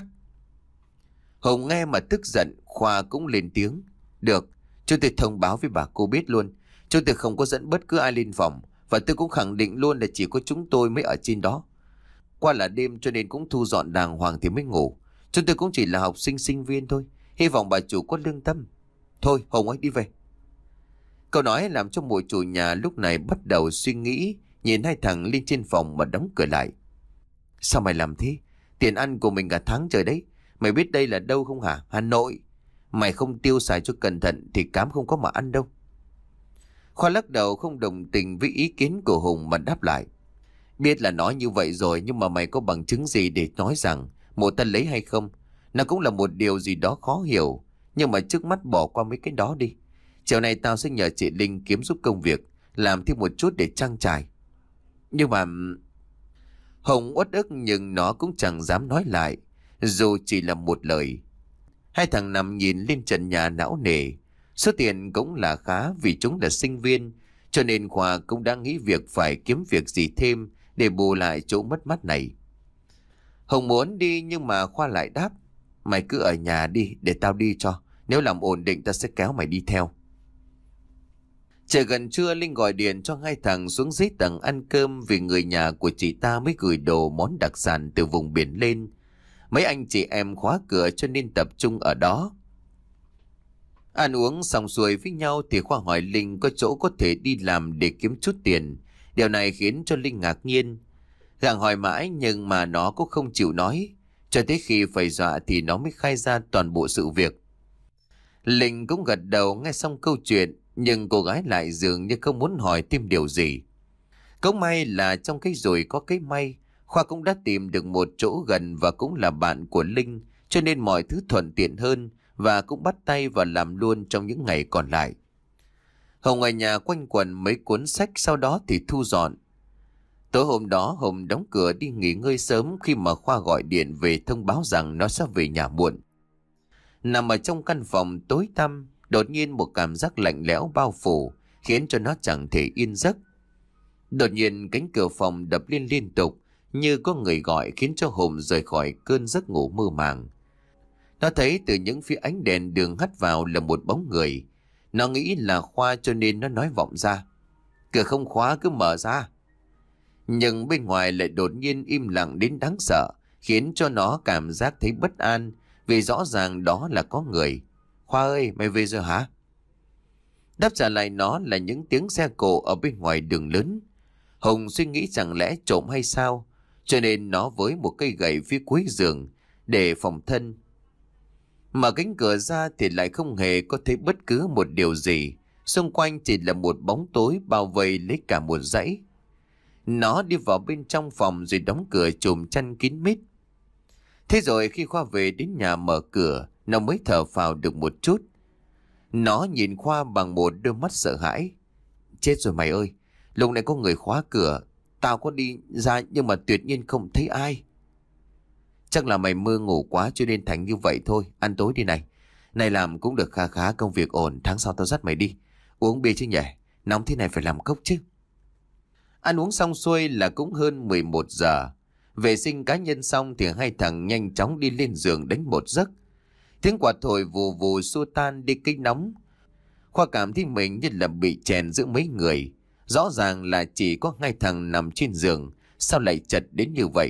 Hùng nghe mà tức giận, Khoa cũng lên tiếng. Được, chúng tôi thông báo với bà cô biết luôn. Chúng tôi không có dẫn bất cứ ai lên phòng. Và tôi cũng khẳng định luôn là chỉ có chúng tôi mới ở trên đó. Qua là đêm cho nên cũng thu dọn đàng hoàng thì mới ngủ. Chúng tôi cũng chỉ là học sinh sinh viên thôi. Hy vọng bà chủ có lương tâm. Thôi Hùng ơi, đi về. Câu nói làm cho mụ chủ nhà lúc này bắt đầu suy nghĩ. Nhìn hai thằng lên trên phòng mà đóng cửa lại. Sao mày làm thế? Tiền ăn của mình cả tháng trời đấy. Mày biết đây là đâu không hả? Hà Nội. Mày không tiêu xài cho cẩn thận thì cám không có mà ăn đâu. Khoa lắc đầu không đồng tình với ý kiến của Hùng mà đáp lại. Biết là nói như vậy rồi, nhưng mà mày có bằng chứng gì để nói rằng mụ ta lấy hay không? Nó cũng là một điều gì đó khó hiểu. Nhưng mà trước mắt bỏ qua mấy cái đó đi. Chiều nay tao sẽ nhờ chị Linh kiếm giúp công việc, làm thêm một chút để trang trải. Nhưng mà... Hùng uất ức nhưng nó cũng chẳng dám nói lại, dù chỉ là một lời. Hai thằng nằm nhìn lên trần nhà não nề. Số tiền cũng là khá vì chúng là sinh viên, cho nên Khoa cũng đã nghĩ việc phải kiếm việc gì thêm để bù lại chỗ mất mát này. Hùng muốn đi nhưng mà Khoa lại đáp. Mày cứ ở nhà đi để tao đi cho. Nếu làm ổn định ta sẽ kéo mày đi theo. Trời gần trưa, Linh gọi điện cho hai thằng xuống dưới tầng ăn cơm vì người nhà của chị ta mới gửi đồ món đặc sản từ vùng biển lên. Mấy anh chị em khóa cửa cho nên tập trung ở đó. Ăn uống xong xuôi với nhau thì Khoa hỏi Linh có chỗ có thể đi làm để kiếm chút tiền. Điều này khiến cho Linh ngạc nhiên. Gặng hỏi mãi nhưng mà nó cũng không chịu nói. Cho tới khi phải dọa thì nó mới khai ra toàn bộ sự việc. Linh cũng gật đầu nghe xong câu chuyện, nhưng cô gái lại dường như không muốn hỏi thêm điều gì. Cũng may là trong cái rủi có cái may, Khoa cũng đã tìm được một chỗ gần và cũng là bạn của Linh, cho nên mọi thứ thuận tiện hơn và cũng bắt tay vào làm luôn trong những ngày còn lại. Hồng ở nhà quanh quẩn mấy cuốn sách, sau đó thì thu dọn. Tối hôm đó Hồng đóng cửa đi nghỉ ngơi sớm khi mà Khoa gọi điện về thông báo rằng nó sẽ về nhà muộn. Nằm ở trong căn phòng tối tăm, đột nhiên một cảm giác lạnh lẽo bao phủ, khiến cho nó chẳng thể yên giấc. Đột nhiên cánh cửa phòng đập lên liên tục, như có người gọi, khiến cho Hùng rời khỏi cơn giấc ngủ mơ màng. Nó thấy từ những phía ánh đèn đường hắt vào là một bóng người. Nó nghĩ là Khoa cho nên nó nói vọng ra. Cửa không khóa cứ mở ra. Nhưng bên ngoài lại đột nhiên im lặng đến đáng sợ, khiến cho nó cảm giác thấy bất an, vì rõ ràng đó là có người. Khoa ơi, mày về rồi hả? Đáp trả lại nó là những tiếng xe cộ ở bên ngoài đường lớn. Hùng suy nghĩ chẳng lẽ trộm hay sao, cho nên nó với một cây gậy phía cuối giường để phòng thân. Mở cánh cửa ra thì lại không hề có thấy bất cứ một điều gì. Xung quanh chỉ là một bóng tối bao vây lấy cả một dãy. Nó đi vào bên trong phòng rồi đóng cửa chùm chăn kín mít. Thế rồi khi Khoa về đến nhà mở cửa, nó mới thở phào được một chút. Nó nhìn Khoa bằng một đôi mắt sợ hãi. Chết rồi mày ơi, lúc này có người khóa cửa. Tao có đi ra nhưng mà tuyệt nhiên không thấy ai. Chắc là mày mơ ngủ quá cho nên thành như vậy thôi. Ăn tối đi này. Này làm cũng được khá khá, công việc ổn. Tháng sau tao dắt mày đi. Uống bia chứ nhỉ? Nóng thế này phải làm cốc chứ. Ăn uống xong xuôi là cũng hơn mười một giờ. Vệ sinh cá nhân xong thì hai thằng nhanh chóng đi lên giường đánh một giấc. Tiếng quạt thổi vù vù xua tan đi cái nóng. Khoa cảm thấy mình như là bị chèn giữa mấy người. Rõ ràng là chỉ có hai thằng nằm trên giường, sao lại chật đến như vậy?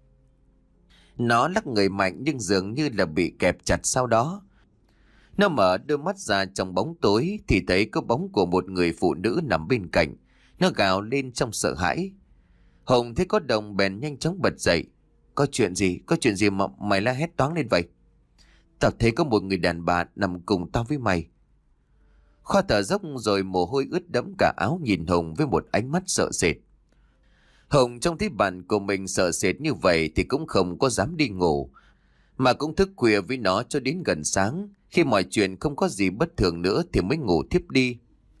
Nó lắc người mạnh nhưng dường như là bị kẹp chặt sau đó. Nó mở đôi mắt ra trong bóng tối thì thấy có bóng của một người phụ nữ nằm bên cạnh. Nó gào lên trong sợ hãi. Hồng thấy có đồng bèn nhanh chóng bật dậy. Có chuyện gì? Có chuyện gì mà mày la hét toáng lên vậy? Tao thấy có một người đàn bà nằm cùng tao với mày. Khoa thở dốc rồi mồ hôi ướt đẫm cả áo nhìn Hồng với một ánh mắt sợ sệt. Hồng trông thấy bạn của mình sợ sệt như vậy thì cũng không có dám đi ngủ, mà cũng thức khuya với nó cho đến gần sáng, Khi mọi chuyện không có gì bất thường nữa thì mới ngủ thiếp đi.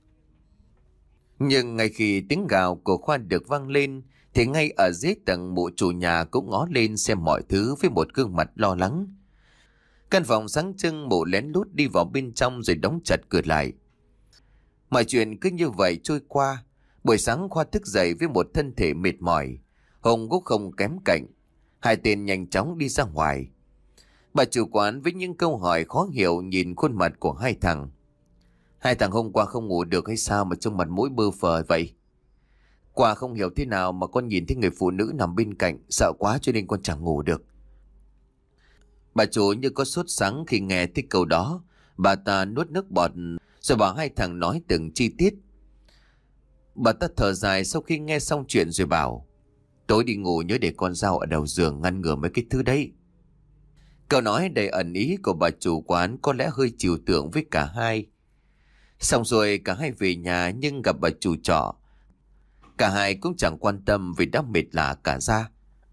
Nhưng ngay khi tiếng gào của Khoa được vang lên thì ngay ở dưới tầng mụ chủ nhà cũng ngó lên xem mọi thứ với một gương mặt lo lắng. Căn phòng sáng trưng, mụ lén lút đi vào bên trong rồi đóng chặt cửa lại. Mọi chuyện cứ như vậy trôi qua. Buổi sáng Khoa thức dậy với một thân thể mệt mỏi. Hùng cũng không kém cạnh. Hai tên nhanh chóng đi ra ngoài. Bà chủ quán với những câu hỏi khó hiểu nhìn khuôn mặt của hai thằng. Hai thằng hôm qua không ngủ được hay sao mà trông mặt mũi bơ phờ vậy? Qua không hiểu thế nào mà con nhìn thấy người phụ nữ nằm bên cạnh, sợ quá cho nên con chẳng ngủ được. Bà chủ như có sốt sắng khi nghe thấy câu đó. Bà ta nuốt nước bọt rồi bảo hai thằng nói từng chi tiết. Bà ta thở dài sau khi nghe xong chuyện rồi bảo: tối đi ngủ nhớ để con dao ở đầu giường ngăn ngừa mấy cái thứ đấy. Câu nói đầy ẩn ý của bà chủ quán có lẽ hơi trừu tượng với cả hai. Xong rồi cả hai về nhà, nhưng gặp bà chủ trọ, cả hai cũng chẳng quan tâm vì đã mệt lả cả ra.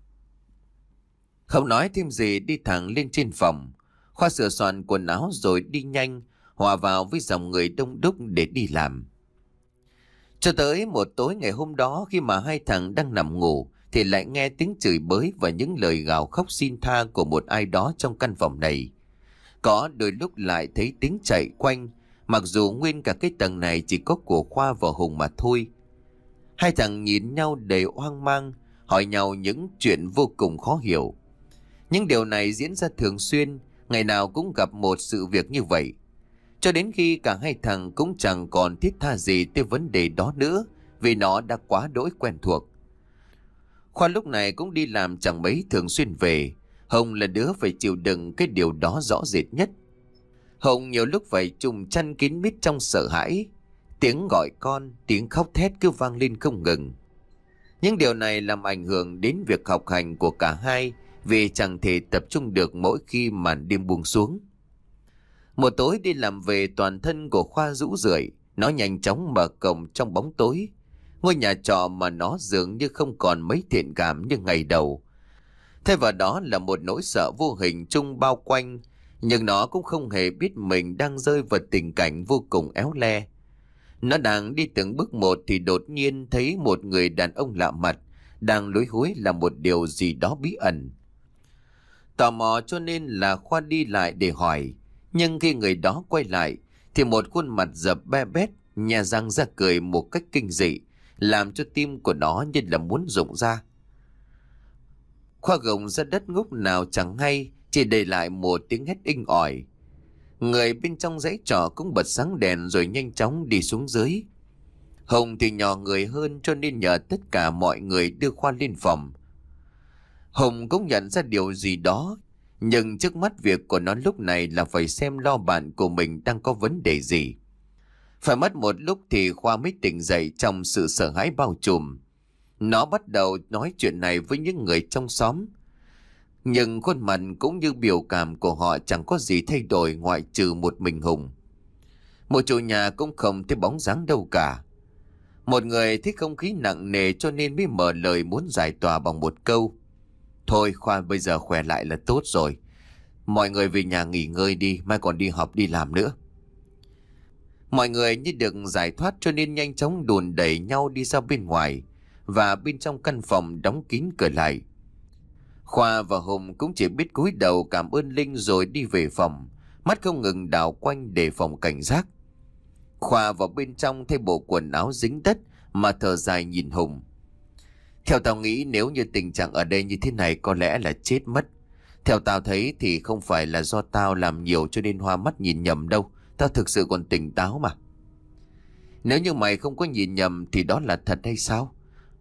Không nói thêm gì, đi thẳng lên trên phòng. Khoa sửa soạn quần áo rồi đi nhanh hòa vào với dòng người đông đúc để đi làm. Cho tới một tối ngày hôm đó, khi mà hai thằng đang nằm ngủ thì lại nghe tiếng chửi bới và những lời gào khóc xin tha của một ai đó trong căn phòng này. Có đôi lúc lại thấy tiếng chạy quanh, mặc dù nguyên cả cái tầng này chỉ có của Khoa và Hùng mà thôi. Hai thằng nhìn nhau đầy hoang mang, hỏi nhau những chuyện vô cùng khó hiểu. Những điều này diễn ra thường xuyên, ngày nào cũng gặp một sự việc như vậy. Cho đến khi cả hai thằng cũng chẳng còn thiết tha gì tới vấn đề đó nữa, vì nó đã quá đỗi quen thuộc. Khoa lúc này cũng đi làm chẳng mấy thường xuyên về. Hồng là đứa phải chịu đựng cái điều đó rõ rệt nhất. Hồng nhiều lúc phải trùm chăn kín mít trong sợ hãi. Tiếng gọi con, tiếng khóc thét cứ vang lên không ngừng. Những điều này làm ảnh hưởng đến việc học hành của cả hai, vì chẳng thể tập trung được mỗi khi màn đêm buông xuống. Một tối đi làm về, toàn thân của Khoa rũ rượi. Nó nhanh chóng mở cổng trong bóng tối. Ngôi nhà trọ mà nó dường như không còn mấy thiện cảm như ngày đầu. Thay vào đó là một nỗi sợ vô hình chung bao quanh. Nhưng nó cũng không hề biết mình đang rơi vào tình cảnh vô cùng éo le. Nó đang đi từng bước một thì đột nhiên thấy một người đàn ông lạ mặt đang lúi húi làm một điều gì đó bí ẩn. Tò mò cho nên là Khoa đi lại để hỏi. Nhưng khi người đó quay lại thì một khuôn mặt dập be bét, nhè răng ra cười một cách kinh dị, làm cho tim của nó như là muốn rụng ra. Khoa gồng ra đất ngúc nào chẳng hay, chỉ để lại một tiếng hét inh ỏi. Người bên trong dãy trọ cũng bật sáng đèn rồi nhanh chóng đi xuống dưới. Hồng thì nhỏ người hơn cho nên nhờ tất cả mọi người đưa Khoa lên phòng. Hồng cũng nhận ra điều gì đó, nhưng trước mắt việc của nó lúc này là phải xem lo bạn của mình đang có vấn đề gì. Phải mất một lúc thì Khoa mới tỉnh dậy trong sự sợ hãi bao trùm. Nó bắt đầu nói chuyện này với những người trong xóm. Nhưng khuôn mặt cũng như biểu cảm của họ chẳng có gì thay đổi ngoại trừ một mình Hùng. Một chủ nhà cũng không thấy bóng dáng đâu cả. Một người thấy không khí nặng nề cho nên mới mở lời muốn giải tỏa bằng một câu: thôi Khoa bây giờ khỏe lại là tốt rồi. Mọi người về nhà nghỉ ngơi đi, mai còn đi học đi làm nữa. Mọi người như được giải thoát cho nên nhanh chóng đùn đẩy nhau đi ra bên ngoài. Và bên trong căn phòng đóng kín cửa lại. Khoa và Hùng cũng chỉ biết cúi đầu cảm ơn Linh rồi đi về phòng, mắt không ngừng đảo quanh đề phòng cảnh giác. Khoa vào bên trong thay bộ quần áo dính đất mà thở dài nhìn Hùng. Theo tao nghĩ nếu như tình trạng ở đây như thế này có lẽ là chết mất. Theo tao thấy thì không phải là do tao làm nhiều cho nên hoa mắt nhìn nhầm đâu. Tao thực sự còn tỉnh táo mà. Nếu như mày không có nhìn nhầm thì đó là thật hay sao?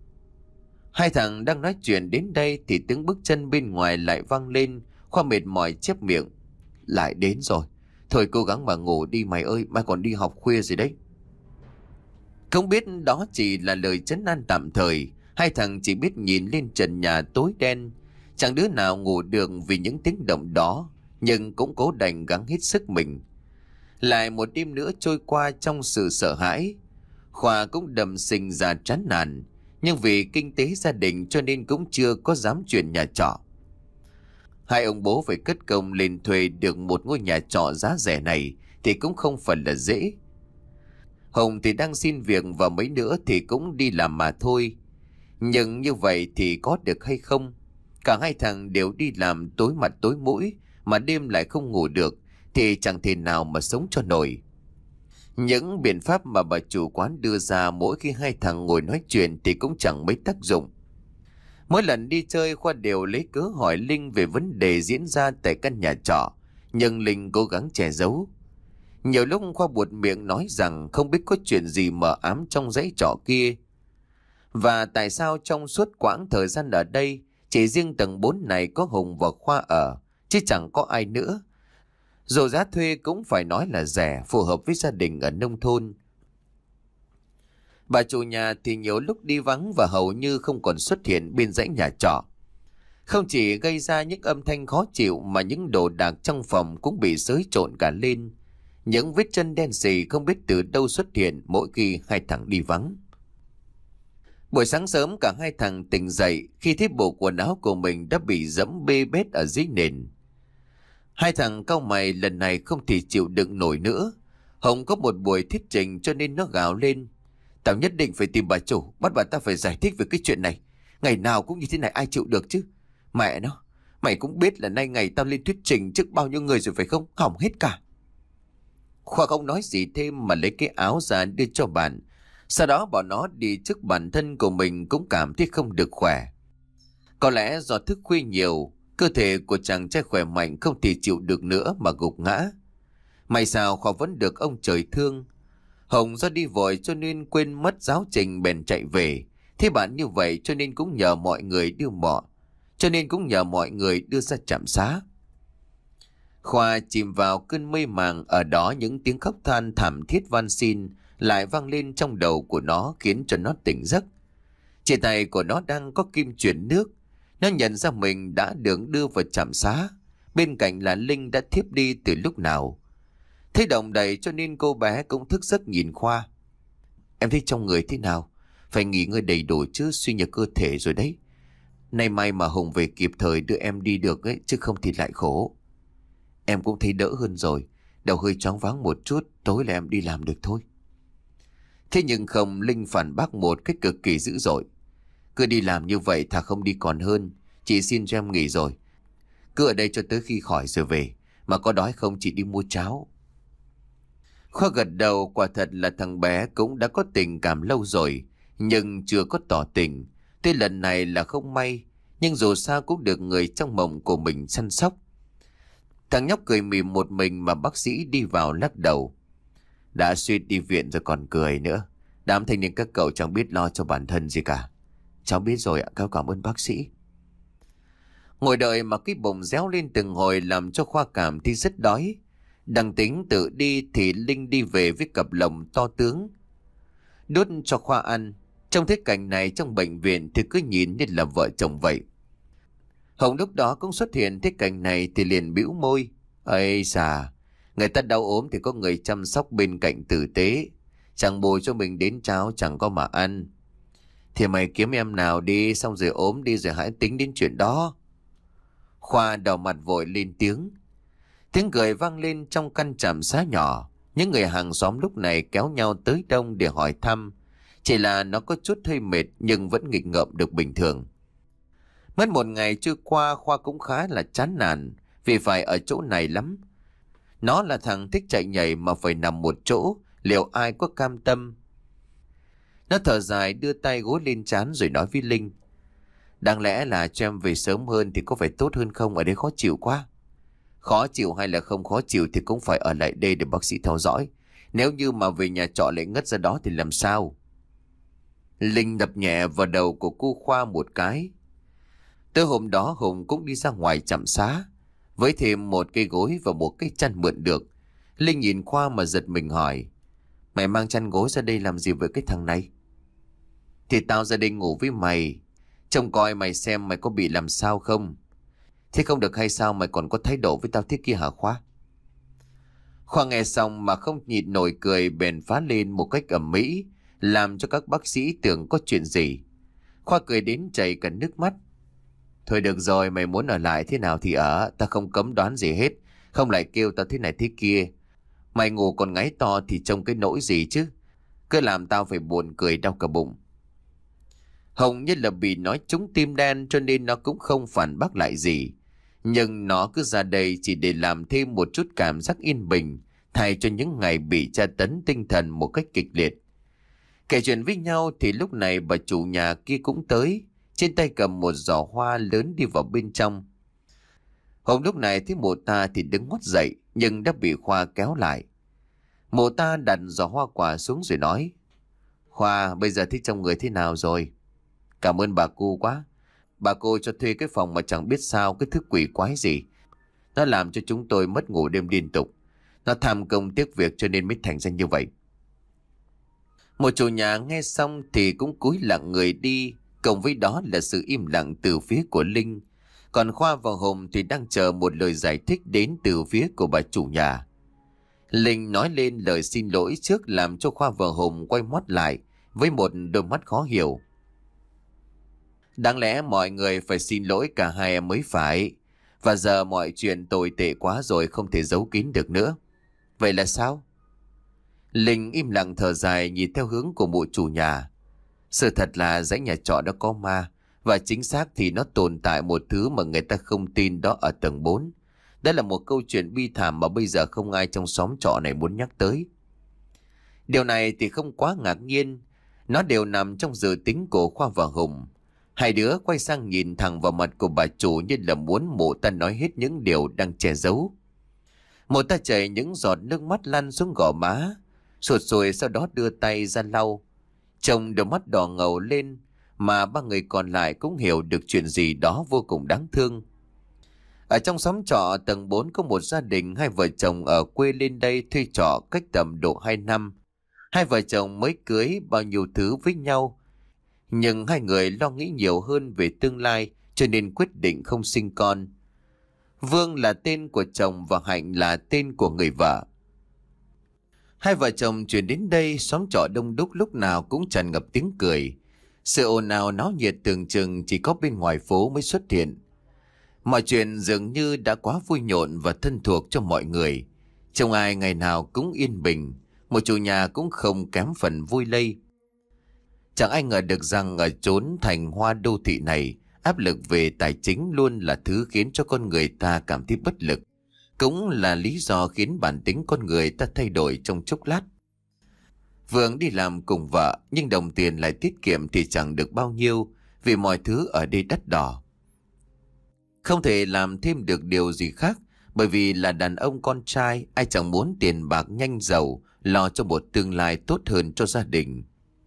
Hai thằng đang nói chuyện đến đây thì tiếng bước chân bên ngoài lại vang lên. Khoa mệt mỏi chép miệng: lại đến rồi. Thôi cố gắng mà ngủ đi mày ơi, mai còn đi học khuya rồi đấy. Không biết đó chỉ là lời trấn an tạm thời. Hai thằng chỉ biết nhìn lên trần nhà tối đen. Chẳng đứa nào ngủ được vì những tiếng động đó, nhưng cũng cố đành gắng hết sức mình. Lại một đêm nữa trôi qua trong sự sợ hãi. Khoa cũng đầm sinh ra chán nản, nhưng vì kinh tế gia đình cho nên cũng chưa có dám chuyển nhà trọ. Hai ông bố phải cất công lên thuê được một ngôi nhà trọ giá rẻ này thì cũng không phải là dễ. Hồng thì đang xin việc và mấy nữa thì cũng đi làm mà thôi. Nhưng như vậy thì có được hay không? Cả hai thằng đều đi làm tối mặt tối mũi mà đêm lại không ngủ được thì chẳng thể nào mà sống cho nổi. Những biện pháp mà bà chủ quán đưa ra mỗi khi hai thằng ngồi nói chuyện thì cũng chẳng mấy tác dụng. Mỗi lần đi chơi Khoa đều lấy cớ hỏi Linh về vấn đề diễn ra tại căn nhà trọ, nhưng Linh cố gắng che giấu. Nhiều lúc Khoa buột miệng nói rằng không biết có chuyện gì mờ ám trong dãy trọ kia. Và tại sao trong suốt quãng thời gian ở đây, chỉ riêng tầng bốn này có Hùng và Khoa ở, chứ chẳng có ai nữa. Dù giá thuê cũng phải nói là rẻ, phù hợp với gia đình ở nông thôn. Bà chủ nhà thì nhiều lúc đi vắng và hầu như không còn xuất hiện bên dãy nhà trọ. Không chỉ gây ra những âm thanh khó chịu mà những đồ đạc trong phòng cũng bị xới trộn cả lên. Những vết chân đen sì không biết từ đâu xuất hiện mỗi khi hai thằng đi vắng. Buổi sáng sớm cả hai thằng tỉnh dậy khi thấy bộ quần áo của mình đã bị dẫm bê bết ở dưới nền. Hai thằng cau mày lần này không thể chịu đựng nổi nữa. Hồng có một buổi thuyết trình cho nên nó gào lên: "Tao nhất định phải tìm bà chủ, bắt bà ta phải giải thích về cái chuyện này. Ngày nào cũng như thế này ai chịu được chứ. Mẹ nó, mày cũng biết là nay ngày tao lên thuyết trình trước bao nhiêu người rồi phải không? Hỏng hết cả." Khoa không nói gì thêm mà lấy cái áo ra đưa cho bạn. Sau đó bỏ nó đi trước bản thân của mình cũng cảm thấy không được khỏe. Có lẽ do thức khuya nhiều, cơ thể của chàng trai khỏe mạnh không thể chịu được nữa mà gục ngã. May sao Khoa vẫn được ông trời thương. Hồng do đi vội cho nên quên mất giáo trình bèn chạy về. Thế bạn như vậy cho nên cũng nhờ mọi người đưa mọ. Cho nên cũng nhờ mọi người đưa ra trạm xá. Khoa chìm vào cơn mê màng, ở đó những tiếng khóc than thảm thiết van xin lại vang lên trong đầu của nó khiến cho nó tỉnh giấc. Trên tay của nó đang có kim chuyển nước. Nó nhận ra mình đã được đưa vào trạm xá. Bên cạnh là Linh đã thiếp đi từ lúc nào. Thấy động đậy cho nên cô bé cũng thức giấc nhìn Khoa. "Em thấy trong người thế nào? Phải nghỉ ngơi đầy đủ chứ, suy nhược cơ thể rồi đấy. Nay may mà Hùng về kịp thời đưa em đi được ấy, chứ không thì lại khổ." "Em cũng thấy đỡ hơn rồi, đầu hơi choáng váng một chút, tối là em đi làm được thôi." Thế nhưng không, Linh phản bác một cách cực kỳ dữ dội. "Cứ đi làm như vậy thà không đi còn hơn. Chị xin cho em nghỉ rồi. Cứ ở đây cho tới khi khỏi rồi về. Mà có đói không chị đi mua cháo." Khoa gật đầu, quả thật là thằng bé cũng đã có tình cảm lâu rồi, nhưng chưa có tỏ tình. Tuy lần này là không may, nhưng dù sao cũng được người trong mộng của mình săn sóc. Thằng nhóc cười mỉm một mình mà bác sĩ đi vào lắc đầu. "Đã suýt đi viện rồi còn cười nữa. Đám thanh niên các cậu chẳng biết lo cho bản thân gì cả." "Cháu biết rồi ạ, cháu cảm ơn bác sĩ." Ngồi đợi mà cái bụng réo lên từng hồi làm cho Khoa cảm thấy rất đói. Đang tính tự đi thì Linh đi về với cặp lồng to tướng đút cho Khoa ăn. Trong thế cảnh này trong bệnh viện thì cứ nhìn như là vợ chồng vậy. Hồng lúc đó cũng xuất hiện thế cảnh này thì liền bĩu môi. "Ây xà, người ta đau ốm thì có người chăm sóc bên cạnh tử tế. Chẳng bù cho mình đến cháo chẳng có mà ăn. Thì mày kiếm em nào đi, xong rồi ốm đi rồi hãy tính đến chuyện đó." Khoa đỏ mặt vội lên tiếng. Tiếng cười vang lên trong căn trạm xá nhỏ. Những người hàng xóm lúc này kéo nhau tới đông để hỏi thăm. Chỉ là nó có chút hơi mệt nhưng vẫn nghịch ngợm được bình thường. Mất một ngày trôi qua, Khoa cũng khá là chán nản vì phải ở chỗ này lắm. Nó là thằng thích chạy nhảy mà phải nằm một chỗ, liệu ai có cam tâm. Nó thở dài đưa tay gối lên trán rồi nói với Linh. "Đáng lẽ là cho em về sớm hơn thì có phải tốt hơn không? Ở đây khó chịu quá." "Khó chịu hay là không khó chịu thì cũng phải ở lại đây để bác sĩ theo dõi. Nếu như mà về nhà trọ lại ngất ra đó thì làm sao?" Linh đập nhẹ vào đầu của cô Khoa một cái. Tới hôm đó Hùng cũng đi ra ngoài trạm xá với thêm một cây gối và một cái chăn mượn được. Linh nhìn Khoa mà giật mình hỏi. "Mày mang chăn gối ra đây làm gì với cái thằng này?" "Thì tao ra đây ngủ với mày, trông coi mày xem mày có bị làm sao không. Thế không được hay sao mày còn có thái độ với tao thế kia hả Khoa?" Khoa nghe xong mà không nhịn nổi cười bèn phá lên một cách ầm ĩ, làm cho các bác sĩ tưởng có chuyện gì. Khoa cười đến chảy cả nước mắt. Thôi được rồi, mày muốn ở lại thế nào thì ở, ta không cấm đoán gì hết. Không lại kêu tao thế này thế kia. Mày ngủ còn ngáy to thì trông cái nỗi gì chứ. Cứ làm tao phải buồn cười đau cả bụng. Hồng như là bị nói trúng tim đen cho nên nó cũng không phản bác lại gì. Nhưng nó cứ ra đây chỉ để làm thêm một chút cảm giác yên bình, thay cho những ngày bị tra tấn tinh thần một cách kịch liệt. Kể chuyện với nhau thì lúc này bà chủ nhà kia cũng tới, trên tay cầm một giỏ hoa lớn đi vào bên trong. Hồng lúc này thấy mụ ta thì đứng ngoắt dậy, nhưng đã bị Khoa kéo lại. Mụ ta đặt giỏ hoa quả xuống rồi nói: Khoa, bây giờ thấy trong người thế nào rồi? Cảm ơn bà cô quá. Bà cô cho thuê cái phòng mà chẳng biết sao cái thứ quỷ quái gì. Nó làm cho chúng tôi mất ngủ đêm liên tục. Nó tham công tiếc việc cho nên mới thành ra như vậy. Một chủ nhà nghe xong thì cũng cúi lặng người đi, cộng với đó là sự im lặng từ phía của Linh. Còn Khoa và Hồng thì đang chờ một lời giải thích đến từ phía của bà chủ nhà. Linh nói lên lời xin lỗi trước làm cho Khoa và Hồng quay mắt lại với một đôi mắt khó hiểu. Đáng lẽ mọi người phải xin lỗi cả hai em mới phải. Và giờ mọi chuyện tồi tệ quá rồi, không thể giấu kín được nữa. Vậy là sao? Linh im lặng thở dài nhìn theo hướng của mụ chủ nhà. Sự thật là dãy nhà trọ đó có ma. Và chính xác thì nó tồn tại một thứ mà người ta không tin, đó ở tầng bốn. Đó là một câu chuyện bi thảm mà bây giờ không ai trong xóm trọ này muốn nhắc tới. Điều này thì không quá ngạc nhiên. Nó đều nằm trong dự tính của Khoa và Hùng. Hai đứa quay sang nhìn thẳng vào mặt của bà chủ như là muốn mụ ta nói hết những điều đang che giấu. Mụ ta chảy những giọt nước mắt lăn xuống gò má, sụt sùi sau đó đưa tay ra lau. Trông đôi mắt đỏ ngầu lên, mà ba người còn lại cũng hiểu được chuyện gì đó vô cùng đáng thương. Ở trong xóm trọ tầng bốn có một gia đình hai vợ chồng ở quê lên đây thuê trọ cách tầm độ hai năm. Hai vợ chồng mới cưới bao nhiêu thứ với nhau, nhưng hai người lo nghĩ nhiều hơn về tương lai cho nên quyết định không sinh con. Vương là tên của chồng và Hạnh là tên của người vợ. Hai vợ chồng chuyển đến đây, xóm trọ đông đúc lúc nào cũng tràn ngập tiếng cười. Sự ồn ào náo nhiệt tưởng chừng chỉ có bên ngoài phố mới xuất hiện. Mọi chuyện dường như đã quá vui nhộn và thân thuộc cho mọi người. Trông ai ngày nào cũng yên bình, một chủ nhà cũng không kém phần vui lây. Chẳng ai ngờ được rằng ở chốn thành hoa đô thị này, áp lực về tài chính luôn là thứ khiến cho con người ta cảm thấy bất lực. Cũng là lý do khiến bản tính con người ta thay đổi trong chốc lát. Vương đi làm cùng vợ, nhưng đồng tiền lại tiết kiệm thì chẳng được bao nhiêu, vì mọi thứ ở đây đắt đỏ. Không thể làm thêm được điều gì khác, bởi vì là đàn ông con trai, ai chẳng muốn tiền bạc nhanh giàu, lo cho một tương lai tốt hơn cho gia đình.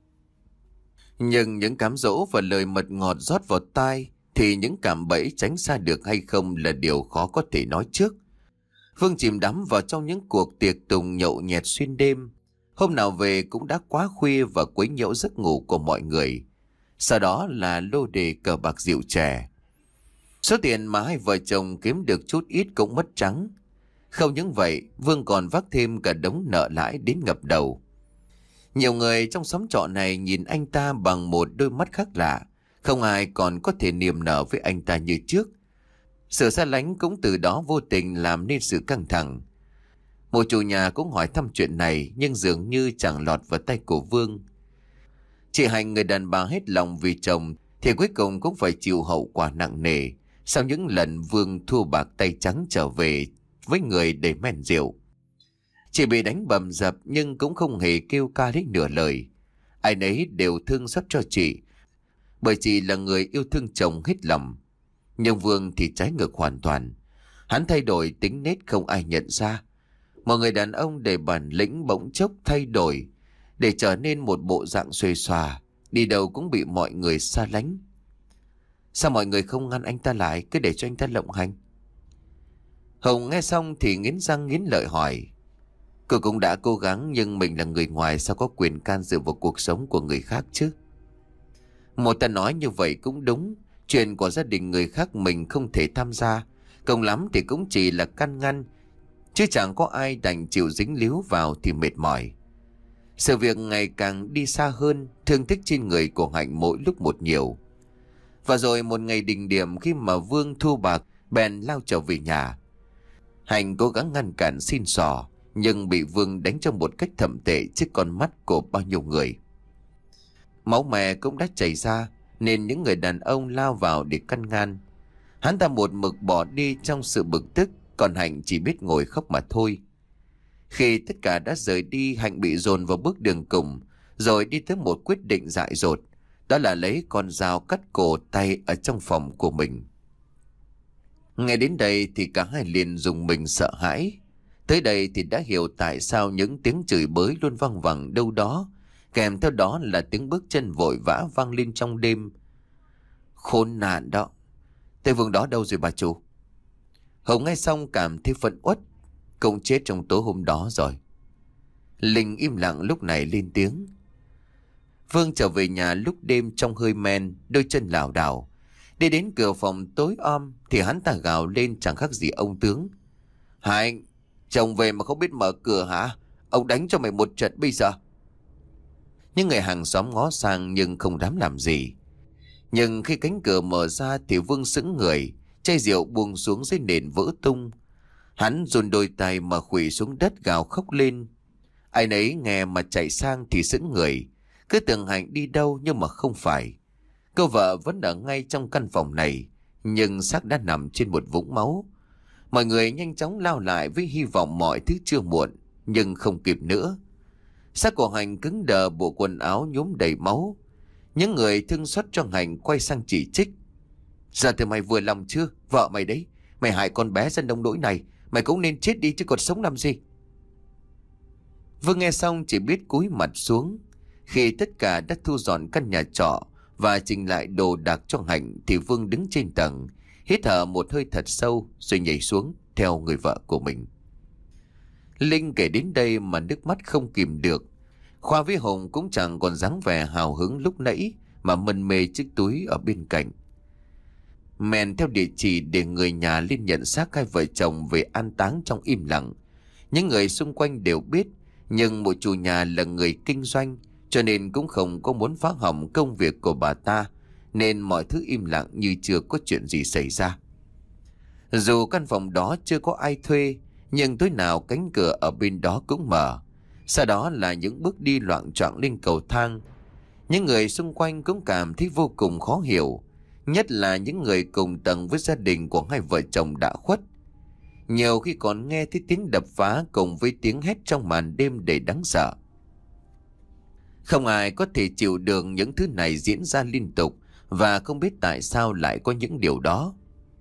Nhưng những cám dỗ và lời mật ngọt rót vào tai thì những cạm bẫy tránh xa được hay không là điều khó có thể nói trước. Vương chìm đắm vào trong những cuộc tiệc tùng nhậu nhẹt xuyên đêm. Hôm nào về cũng đã quá khuya và quấy nhiễu giấc ngủ của mọi người. Sau đó là lô đề cờ bạc rượu chè. Số tiền mà hai vợ chồng kiếm được chút ít cũng mất trắng. Không những vậy, Vương còn vác thêm cả đống nợ lãi đến ngập đầu. Nhiều người trong xóm trọ này nhìn anh ta bằng một đôi mắt khác lạ. Không ai còn có thể niềm nở với anh ta như trước. Sự xa lánh cũng từ đó vô tình làm nên sự căng thẳng. Một chủ nhà cũng hỏi thăm chuyện này, nhưng dường như chẳng lọt vào tay của Vương. Chị Hạnh, người đàn bà hết lòng vì chồng, thì cuối cùng cũng phải chịu hậu quả nặng nề sau những lần Vương thua bạc tay trắng trở về với người đầy men rượu. Chị bị đánh bầm dập nhưng cũng không hề kêu ca lấy nửa lời. Ai nấy đều thương xót cho chị, bởi chị là người yêu thương chồng hết lòng. Nhưng Vương thì trái ngược hoàn toàn. Hắn thay đổi tính nết không ai nhận ra. Một người đàn ông đầy bản lĩnh bỗng chốc thay đổi để trở nên một bộ dạng xuề xòa, đi đâu cũng bị mọi người xa lánh. Sao mọi người không ngăn anh ta lại, cứ để cho anh ta lộng hành? Hồng nghe xong thì nghiến răng nghiến lợi hỏi. Cô cũng đã cố gắng, nhưng mình là người ngoài, sao có quyền can dự vào cuộc sống của người khác chứ? Một ta nói như vậy cũng đúng. Chuyện của gia đình người khác mình không thể tham gia, cùng lắm thì cũng chỉ là can ngăn, chứ chẳng có ai đành chịu dính líu vào thì mệt mỏi. Sự việc ngày càng đi xa hơn, thương tích trên người của Hạnh mỗi lúc một nhiều. Và rồi một ngày đỉnh điểm khi mà Vương thu bạc bèn lao trở về nhà. Hạnh cố gắng ngăn cản xin xỏ, nhưng bị Vương đánh cho một cách thậm tệ trước con mắt của bao nhiêu người. Máu mè cũng đã chảy ra, nên những người đàn ông lao vào để căn ngăn. Hắn ta một mực bỏ đi trong sự bực tức, còn Hạnh chỉ biết ngồi khóc mà thôi. Khi tất cả đã rời đi, Hạnh bị dồn vào bước đường cùng, rồi đi tới một quyết định dại dột, đó là lấy con dao cắt cổ tay ở trong phòng của mình. Nghe đến đây thì cả hai liền dùng mình sợ hãi. Tới đây thì đã hiểu tại sao những tiếng chửi bới luôn văng vẳng đâu đó, kèm theo đó là tiếng bước chân vội vã vang lên trong đêm. Khốn nạn đó! Tên Vương đó đâu rồi bà chủ? Hồng nghe xong cảm thấy phẫn uất. Cũng chết trong tối hôm đó rồi. Linh im lặng lúc này lên tiếng. Vương trở về nhà lúc đêm trong hơi men, đôi chân lảo đảo. Đi đến cửa phòng tối om thì hắn ta gào lên chẳng khác gì ông tướng. Hạnh, chồng về mà không biết mở cửa hả? Ông đánh cho mày một trận bây giờ. Những người hàng xóm ngó sang nhưng không dám làm gì. Nhưng khi cánh cửa mở ra thì Vương sững người, chai rượu buông xuống dưới nền vỡ tung. Hắn dồn đôi tay mà khuỵu xuống đất gào khóc lên. Ai nấy nghe mà chạy sang thì sững người, cứ tưởng Hạnh đi đâu nhưng mà không phải. Cô vợ vẫn ở ngay trong căn phòng này, nhưng xác đã nằm trên một vũng máu. Mọi người nhanh chóng lao lại với hy vọng mọi thứ chưa muộn, nhưng không kịp nữa. Xác của Hạnh cứng đờ, bộ quần áo nhuốm đầy máu. Những người thương xót cho Hạnh quay sang chỉ trích. Giờ thì mày vừa lòng chưa? Vợ mày đấy, mày hại con bé dân đông nỗi này, mày cũng nên chết đi chứ còn sống làm gì. Vương nghe xong chỉ biết cúi mặt xuống. Khi tất cả đã thu dọn căn nhà trọ và chỉnh lại đồ đạc cho Hạnh thì Vương đứng trên tầng, hít thở một hơi thật sâu rồi nhảy xuống theo người vợ của mình. Linh kể đến đây mà nước mắt không kìm được. Khoa với Hùng cũng chẳng còn dáng vẻ hào hứng lúc nãy mà mân mê chiếc túi ở bên cạnh. Men theo địa chỉ để người nhà lên nhận xác hai vợ chồng về an táng trong im lặng. Những người xung quanh đều biết, nhưng một chủ nhà là người kinh doanh, cho nên cũng không có muốn phá hỏng công việc của bà ta, nên mọi thứ im lặng như chưa có chuyện gì xảy ra. Dù căn phòng đó chưa có ai thuê, nhưng tối nào cánh cửa ở bên đó cũng mở. Sau đó là những bước đi loạng choạng lên cầu thang. Những người xung quanh cũng cảm thấy vô cùng khó hiểu, nhất là những người cùng tầng với gia đình của hai vợ chồng đã khuất. Nhiều khi còn nghe thấy tiếng đập phá cùng với tiếng hét trong màn đêm đầy đáng sợ. Không ai có thể chịu được những thứ này diễn ra liên tục, và không biết tại sao lại có những điều đó.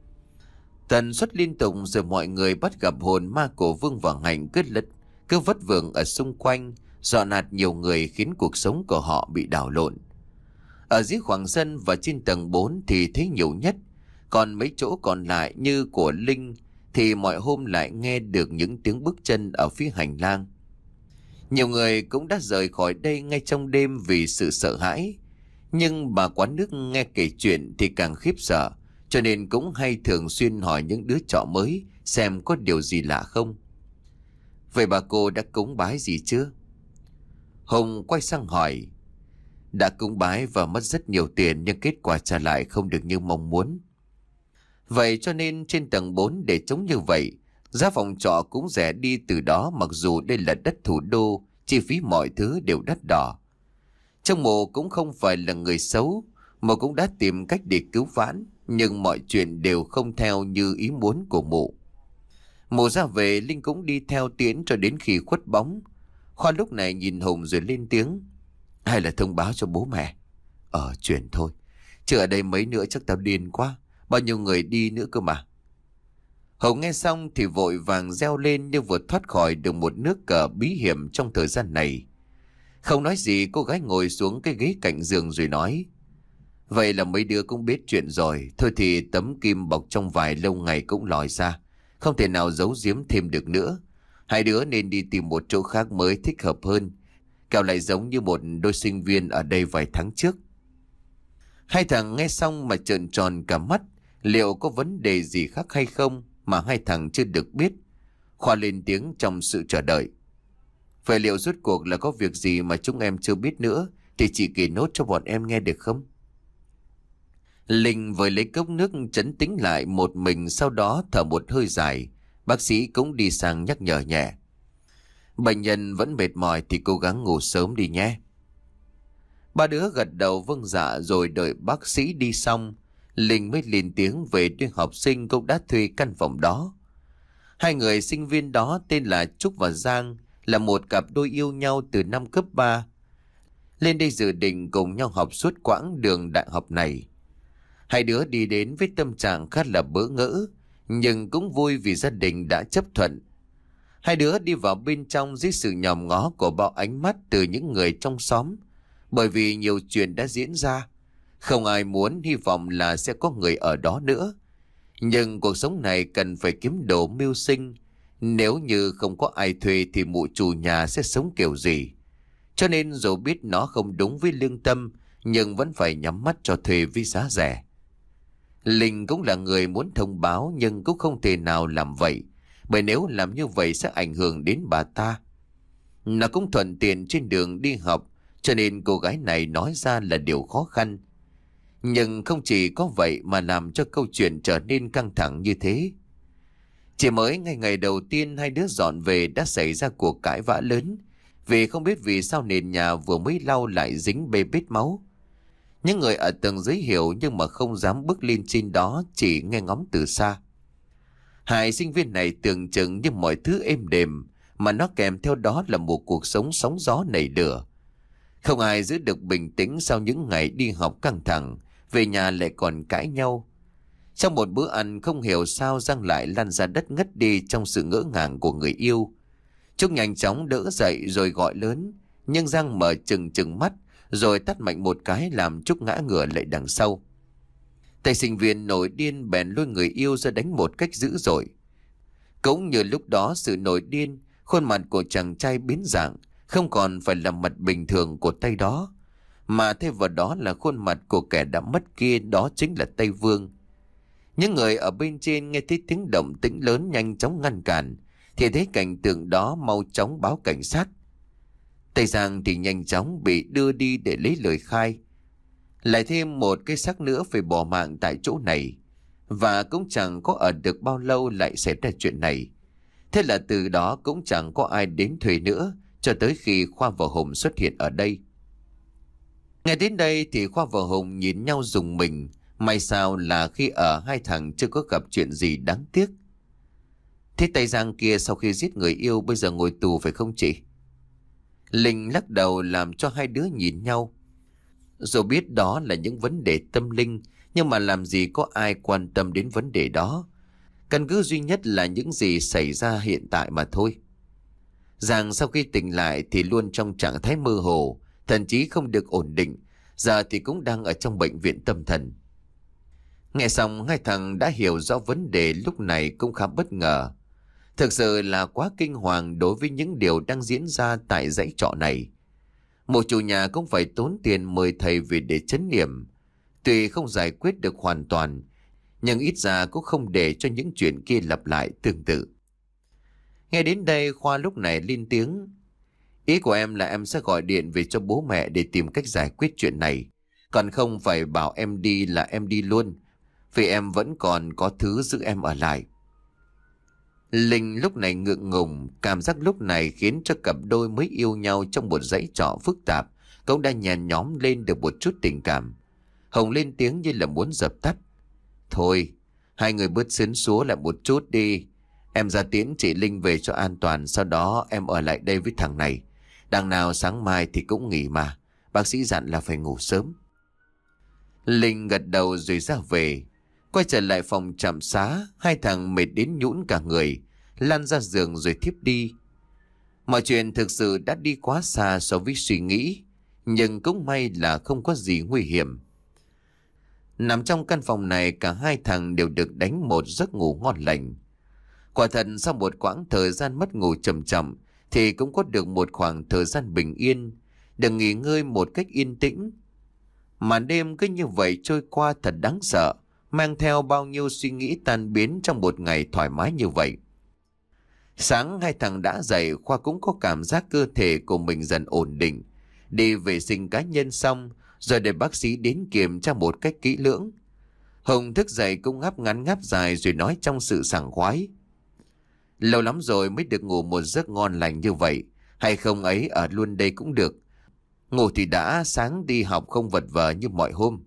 Tần suất liên tục rồi mọi người bắt gặp hồn ma của Vương và Hạnh cứ lất, cứ vất vưởng ở xung quanh, dọa nạt nhiều người khiến cuộc sống của họ bị đảo lộn. Ở dưới khoảng sân và trên tầng bốn thì thấy nhiều nhất, còn mấy chỗ còn lại như của Linh thì mọi hôm lại nghe được những tiếng bước chân ở phía hành lang. Nhiều người cũng đã rời khỏi đây ngay trong đêm vì sự sợ hãi. Nhưng bà quán nước nghe kể chuyện thì càng khiếp sợ, cho nên cũng hay thường xuyên hỏi những đứa trọ mới xem có điều gì lạ không. Vậy bà cô đã cúng bái gì chưa? Hùng quay sang hỏi. Đã cúng bái và mất rất nhiều tiền, nhưng kết quả trả lại không được như mong muốn. Vậy cho nên trên tầng bốn để chống như vậy, giá phòng trọ cũng rẻ đi từ đó, mặc dù đây là đất thủ đô, chi phí mọi thứ đều đắt đỏ. Trong Mộ cũng không phải là người xấu, Mộ cũng đã tìm cách để cứu vãn, nhưng mọi chuyện đều không theo như ý muốn của Mộ. Mộ ra về, Linh cũng đi theo Tiến cho đến khi khuất bóng. Khoa lúc này nhìn Hùng rồi lên tiếng. Hay là thông báo cho bố mẹ? Ờ, chuyện thôi. Chứ ở đây mấy nữa chắc tao điên quá. Bao nhiêu người đi nữa cơ mà. Hùng nghe xong thì vội vàng reo lên như vừa thoát khỏi được một nước cờ bí hiểm trong thời gian này. Không nói gì, cô gái ngồi xuống cái ghế cạnh giường rồi nói. Vậy là mấy đứa cũng biết chuyện rồi. Thôi thì tấm kim bọc trong vải lâu ngày cũng lòi ra, không thể nào giấu giếm thêm được nữa. Hai đứa nên đi tìm một chỗ khác mới thích hợp hơn, kẻo lại giống như một đôi sinh viên ở đây vài tháng trước. Hai thằng nghe xong mà trợn tròn cả mắt. Liệu có vấn đề gì khác hay không mà hai thằng chưa được biết? Khoa lên tiếng trong sự chờ đợi. Vậy liệu rốt cuộc là có việc gì mà chúng em chưa biết nữa, thì chị kể nốt cho bọn em nghe được không? Linh vừa lấy cốc nước trấn tĩnh lại một mình, sau đó thở một hơi dài. Bác sĩ cũng đi sang nhắc nhở nhẹ. Bệnh nhân vẫn mệt mỏi thì cố gắng ngủ sớm đi nhé. Ba đứa gật đầu vâng dạ, rồi đợi bác sĩ đi xong, Linh mới lên tiếng về đứa học sinh cũng đã thuê căn phòng đó. Hai người sinh viên đó tên là Trúc và Giang, là một cặp đôi yêu nhau từ năm cấp ba. Lên đây dự định cùng nhau học suốt quãng đường đại học này. Hai đứa đi đến với tâm trạng khá là bỡ ngỡ, nhưng cũng vui vì gia đình đã chấp thuận. Hai đứa đi vào bên trong dưới sự nhòm ngó của bao ánh mắt từ những người trong xóm, bởi vì nhiều chuyện đã diễn ra. Không ai muốn hy vọng là sẽ có người ở đó nữa. Nhưng cuộc sống này cần phải kiếm đồ mưu sinh. Nếu như không có ai thuê thì mụ chủ nhà sẽ sống kiểu gì? Cho nên dù biết nó không đúng với lương tâm, nhưng vẫn phải nhắm mắt cho thuê với giá rẻ. Linh cũng là người muốn thông báo, nhưng cũng không thể nào làm vậy, bởi nếu làm như vậy sẽ ảnh hưởng đến bà ta. Nó cũng thuận tiện trên đường đi học, cho nên cô gái này nói ra là điều khó khăn. Nhưng không chỉ có vậy mà làm cho câu chuyện trở nên căng thẳng như thế. Chỉ mới ngày ngày đầu tiên hai đứa dọn về đã xảy ra cuộc cãi vã lớn, vì không biết vì sao nền nhà vừa mới lau lại dính bê bết máu. Những người ở tầng dưới hiểu nhưng mà không dám bước lên trên đó, chỉ nghe ngóng từ xa. Hai sinh viên này tưởng chừng như mọi thứ êm đềm, mà nó kèm theo đó là một cuộc sống sóng gió nảy lửa. Không ai giữ được bình tĩnh sau những ngày đi học căng thẳng, về nhà lại còn cãi nhau. Trong một bữa ăn không hiểu sao Giang lại lăn ra đất ngất đi trong sự ngỡ ngàng của người yêu. Trúc nhanh chóng đỡ dậy rồi gọi lớn, nhưng Giang mở trừng trừng mắt rồi tát mạnh một cái làm Trúc ngã ngửa lại đằng sau. Thầy sinh viên nổi điên bèn lôi người yêu ra đánh một cách dữ dội. Cũng như lúc đó sự nổi điên, khuôn mặt của chàng trai biến dạng, không còn phải là mặt bình thường của tay đó, mà thay vào đó là khuôn mặt của kẻ đã mất kia, đó chính là Tây Vương. Những người ở bên trên nghe thấy tiếng động tĩnh lớn nhanh chóng ngăn cản, thì thấy cảnh tượng đó mau chóng báo cảnh sát. Tây Giang thì nhanh chóng bị đưa đi để lấy lời khai. Lại thêm một cái xác nữa phải bỏ mạng tại chỗ này, và cũng chẳng có ở được bao lâu lại xảy ra chuyện này. Thế là từ đó cũng chẳng có ai đến thuê nữa, cho tới khi Khoa và Hùng xuất hiện ở đây. Nghe đến đây thì Khoa và Hùng nhìn nhau rùng mình. May sao là khi ở hai thằng chưa có gặp chuyện gì đáng tiếc. Thế Tây Giang kia sau khi giết người yêu bây giờ ngồi tù phải không chị? Linh lắc đầu làm cho hai đứa nhìn nhau. Dù biết đó là những vấn đề tâm linh, nhưng mà làm gì có ai quan tâm đến vấn đề đó. Căn cứ duy nhất là những gì xảy ra hiện tại mà thôi. Giang sau khi tỉnh lại thì luôn trong trạng thái mơ hồ, thần trí không được ổn định, giờ thì cũng đang ở trong bệnh viện tâm thần. Nghe xong hai thằng đã hiểu rõ vấn đề, lúc này cũng khá bất ngờ. Thực sự là quá kinh hoàng đối với những điều đang diễn ra tại dãy trọ này. Một chủ nhà cũng phải tốn tiền mời thầy về để trấn niệm. Tuy không giải quyết được hoàn toàn, nhưng ít ra cũng không để cho những chuyện kia lặp lại tương tự. Nghe đến đây Khoa lúc này lên tiếng. Ý của em là em sẽ gọi điện về cho bố mẹ để tìm cách giải quyết chuyện này. Còn không phải bảo em đi là em đi luôn, vì em vẫn còn có thứ giữ em ở lại. Linh lúc này ngượng ngùng, cảm giác lúc này khiến cho cặp đôi mới yêu nhau trong một dãy trọ phức tạp cũng đã nhẹ nhõm lên được một chút tình cảm. Hồng lên tiếng như là muốn dập tắt. Thôi, hai người bớt xến xúa lại một chút đi. Em ra tiễn chị Linh về cho an toàn, sau đó em ở lại đây với thằng này. Đằng nào sáng mai thì cũng nghỉ mà, bác sĩ dặn là phải ngủ sớm. Linh gật đầu rồi ra về. Quay trở lại phòng trạm xá, hai thằng mệt đến nhũn cả người, lăn ra giường rồi thiếp đi. Mọi chuyện thực sự đã đi quá xa so với suy nghĩ, nhưng cũng may là không có gì nguy hiểm. Nằm trong căn phòng này, cả hai thằng đều được đánh một giấc ngủ ngon lành. Quả thật sau một quãng thời gian mất ngủ trầm trọng thì cũng có được một khoảng thời gian bình yên, được nghỉ ngơi một cách yên tĩnh. Mà đêm cứ như vậy trôi qua thật đáng sợ, mang theo bao nhiêu suy nghĩ tan biến trong một ngày thoải mái như vậy. Sáng hai thằng đã dậy, Khoa cũng có cảm giác cơ thể của mình dần ổn định. Đi vệ sinh cá nhân xong, rồi để bác sĩ đến kiểm tra một cách kỹ lưỡng. Hùng thức dậy cũng ngáp ngắn ngáp dài rồi nói trong sự sảng khoái. Lâu lắm rồi mới được ngủ một giấc ngon lành như vậy. Hay không ấy ở luôn đây cũng được. Ngủ thì đã, sáng đi học không vật vờ như mọi hôm.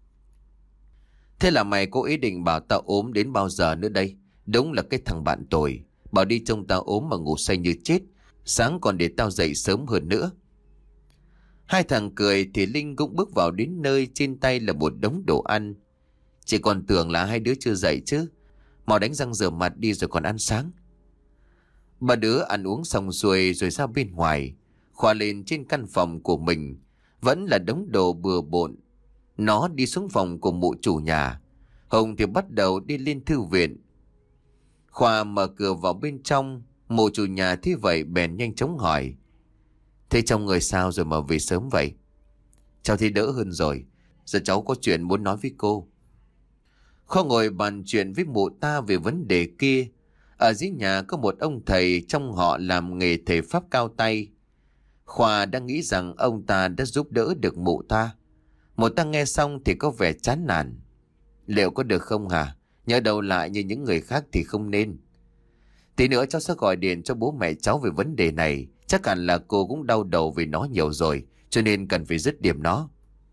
Thế là mày có ý định bảo tao ốm đến bao giờ nữa đây? Đúng là cái thằng bạn tồi. Bảo đi trông tao ốm mà ngủ say như chết. Sáng còn để tao dậy sớm hơn nữa. Hai thằng cười thì Linh cũng bước vào đến nơi, trên tay là một đống đồ ăn. Chỉ còn tưởng là hai đứa chưa dậy chứ. Mau đánh răng rửa mặt đi rồi còn ăn sáng. Ba đứa ăn uống xong xuôi rồi ra bên ngoài. Khoa lên trên căn phòng của mình. Vẫn là đống đồ bừa bộn. Nó đi xuống phòng của mụ chủ nhà. Hồng thì bắt đầu đi lên thư viện. Khoa mở cửa vào bên trong. Mụ chủ nhà thấy vậy bèn nhanh chóng hỏi. Thế trong người sao rồi mà về sớm vậy? Cháu thấy đỡ hơn rồi. Giờ cháu có chuyện muốn nói với cô. Khoa ngồi bàn chuyện với mụ ta về vấn đề kia. Ở dưới nhà có một ông thầy trong họ làm nghề thầy pháp cao tay. Khoa đang nghĩ rằng ông ta đã giúp đỡ được mụ ta. Mụ ta nghe xong thì có vẻ chán nản. Liệu có được không hả? Nhớ đầu lại như những người khác thì không nên. Tí nữa cháu sẽ gọi điện cho bố mẹ cháu về vấn đề này. Chắc hẳn là cô cũng đau đầu vì nó nhiều rồi, cho nên cần phải dứt điểm nó.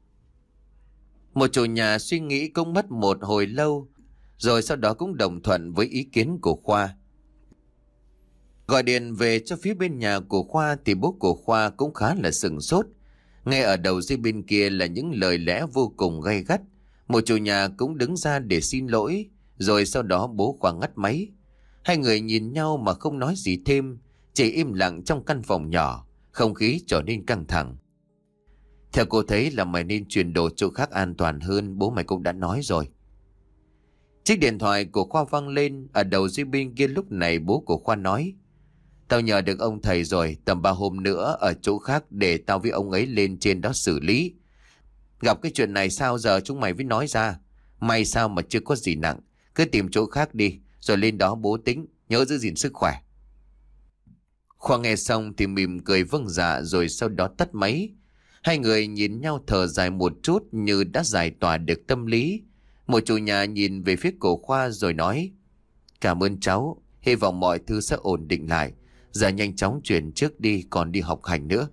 Một chủ nhà suy nghĩ cũng mất một hồi lâu, rồi sau đó cũng đồng thuận với ý kiến của Khoa. Gọi điện về cho phía bên nhà của Khoa thì bố của Khoa cũng khá là sửng sốt. Nghe ở đầu dây bên kia là những lời lẽ vô cùng gay gắt. Một chủ nhà cũng đứng ra để xin lỗi, rồi sau đó bố Khoa ngắt máy. Hai người nhìn nhau mà không nói gì thêm, chỉ im lặng trong căn phòng nhỏ, không khí trở nên căng thẳng. Theo cô thấy là mày nên chuyển đồ chỗ khác an toàn hơn, bố mày cũng đã nói rồi. Chiếc điện thoại của Khoa vang lên, ở đầu dây bên kia lúc này bố của Khoa nói. Tao nhờ được ông thầy rồi, tầm ba hôm nữa ở chỗ khác để tao với ông ấy lên trên đó xử lý. Gặp cái chuyện này sao giờ chúng mày mới nói ra. May sao mà chưa có gì nặng, cứ tìm chỗ khác đi, rồi lên đó bố tính, nhớ giữ gìn sức khỏe. Khoa nghe xong thì mỉm cười vâng dạ rồi sau đó tắt máy. Hai người nhìn nhau thở dài một chút như đã giải tỏa được tâm lý. Một chủ nhà nhìn về phía cổ Khoa rồi nói. Cảm ơn cháu, hy vọng mọi thứ sẽ ổn định lại. Giờ nhanh chóng chuyển trước đi, còn đi học hành nữa.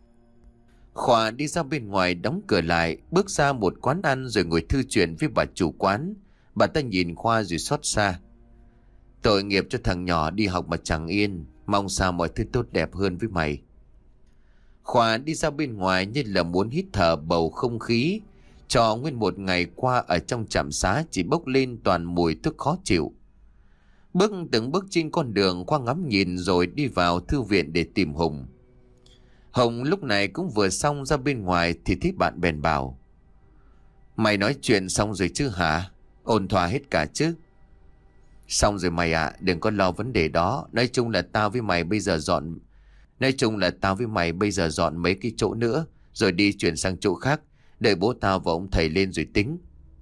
Khoa đi ra bên ngoài đóng cửa lại, bước ra một quán ăn rồi ngồi thư chuyện với bà chủ quán. Bà ta nhìn Khoa rồi xót xa. Tội nghiệp cho thằng nhỏ đi học mà chẳng yên, mong sao mọi thứ tốt đẹp hơn với mày. Khoa đi ra bên ngoài như là muốn hít thở bầu không khí. Cho nguyên một ngày qua ở trong trạm xá chỉ bốc lên toàn mùi thức khó chịu. Bước từng bước trên con đường, Khoa ngắm nhìn rồi đi vào thư viện để tìm Hùng. Hùng lúc này cũng vừa xong ra bên ngoài thì thấy bạn bèn bảo. Mày nói chuyện xong rồi chứ hả? Ổn thỏa hết cả chứ? Xong rồi mày ạ, à, đừng có lo vấn đề đó. Nói chung là tao với mày bây giờ dọn Nói chung là tao với mày bây giờ dọn mấy cái chỗ nữa, rồi đi chuyển sang chỗ khác, đợi bố tao và ông thầy lên rồi tính.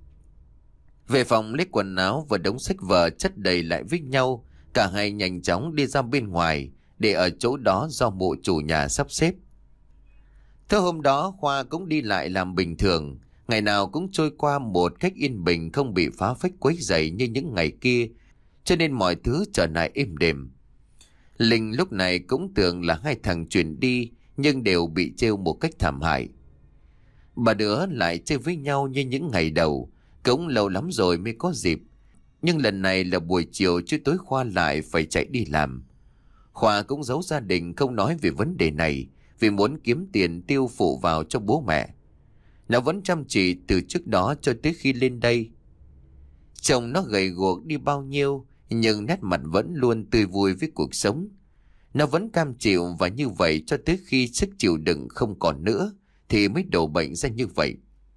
Về phòng lấy quần áo và đống sách vở chất đầy lại với nhau. Cả hai nhanh chóng đi ra bên ngoài, để ở chỗ đó do mụ chủ nhà sắp xếp. Thế hôm đó Khoa cũng đi lại làm bình thường. Ngày nào cũng trôi qua một cách yên bình, không bị phá phách quấy rầy như những ngày kia, cho nên mọi thứ trở lại êm đềm. Linh lúc này cũng tưởng là hai thằng chuyển đi, nhưng đều bị trêu một cách thảm hại. Bà đứa lại chơi với nhau như những ngày đầu, cũng lâu lắm rồi mới có dịp. Nhưng lần này là buổi chiều chứ tối Khoa lại phải chạy đi làm. Khoa cũng giấu gia đình không nói về vấn đề này, vì muốn kiếm tiền tiêu phụ vào cho bố mẹ. Nó vẫn chăm chỉ từ trước đó cho tới khi lên đây. Chồng nó gầy guộc đi bao nhiêu, nhưng nét mặt vẫn luôn tươi vui với cuộc sống. Nó vẫn cam chịu và như vậy cho tới khi sức chịu đựng không còn nữa thì mới đổ bệnh ra như vậy.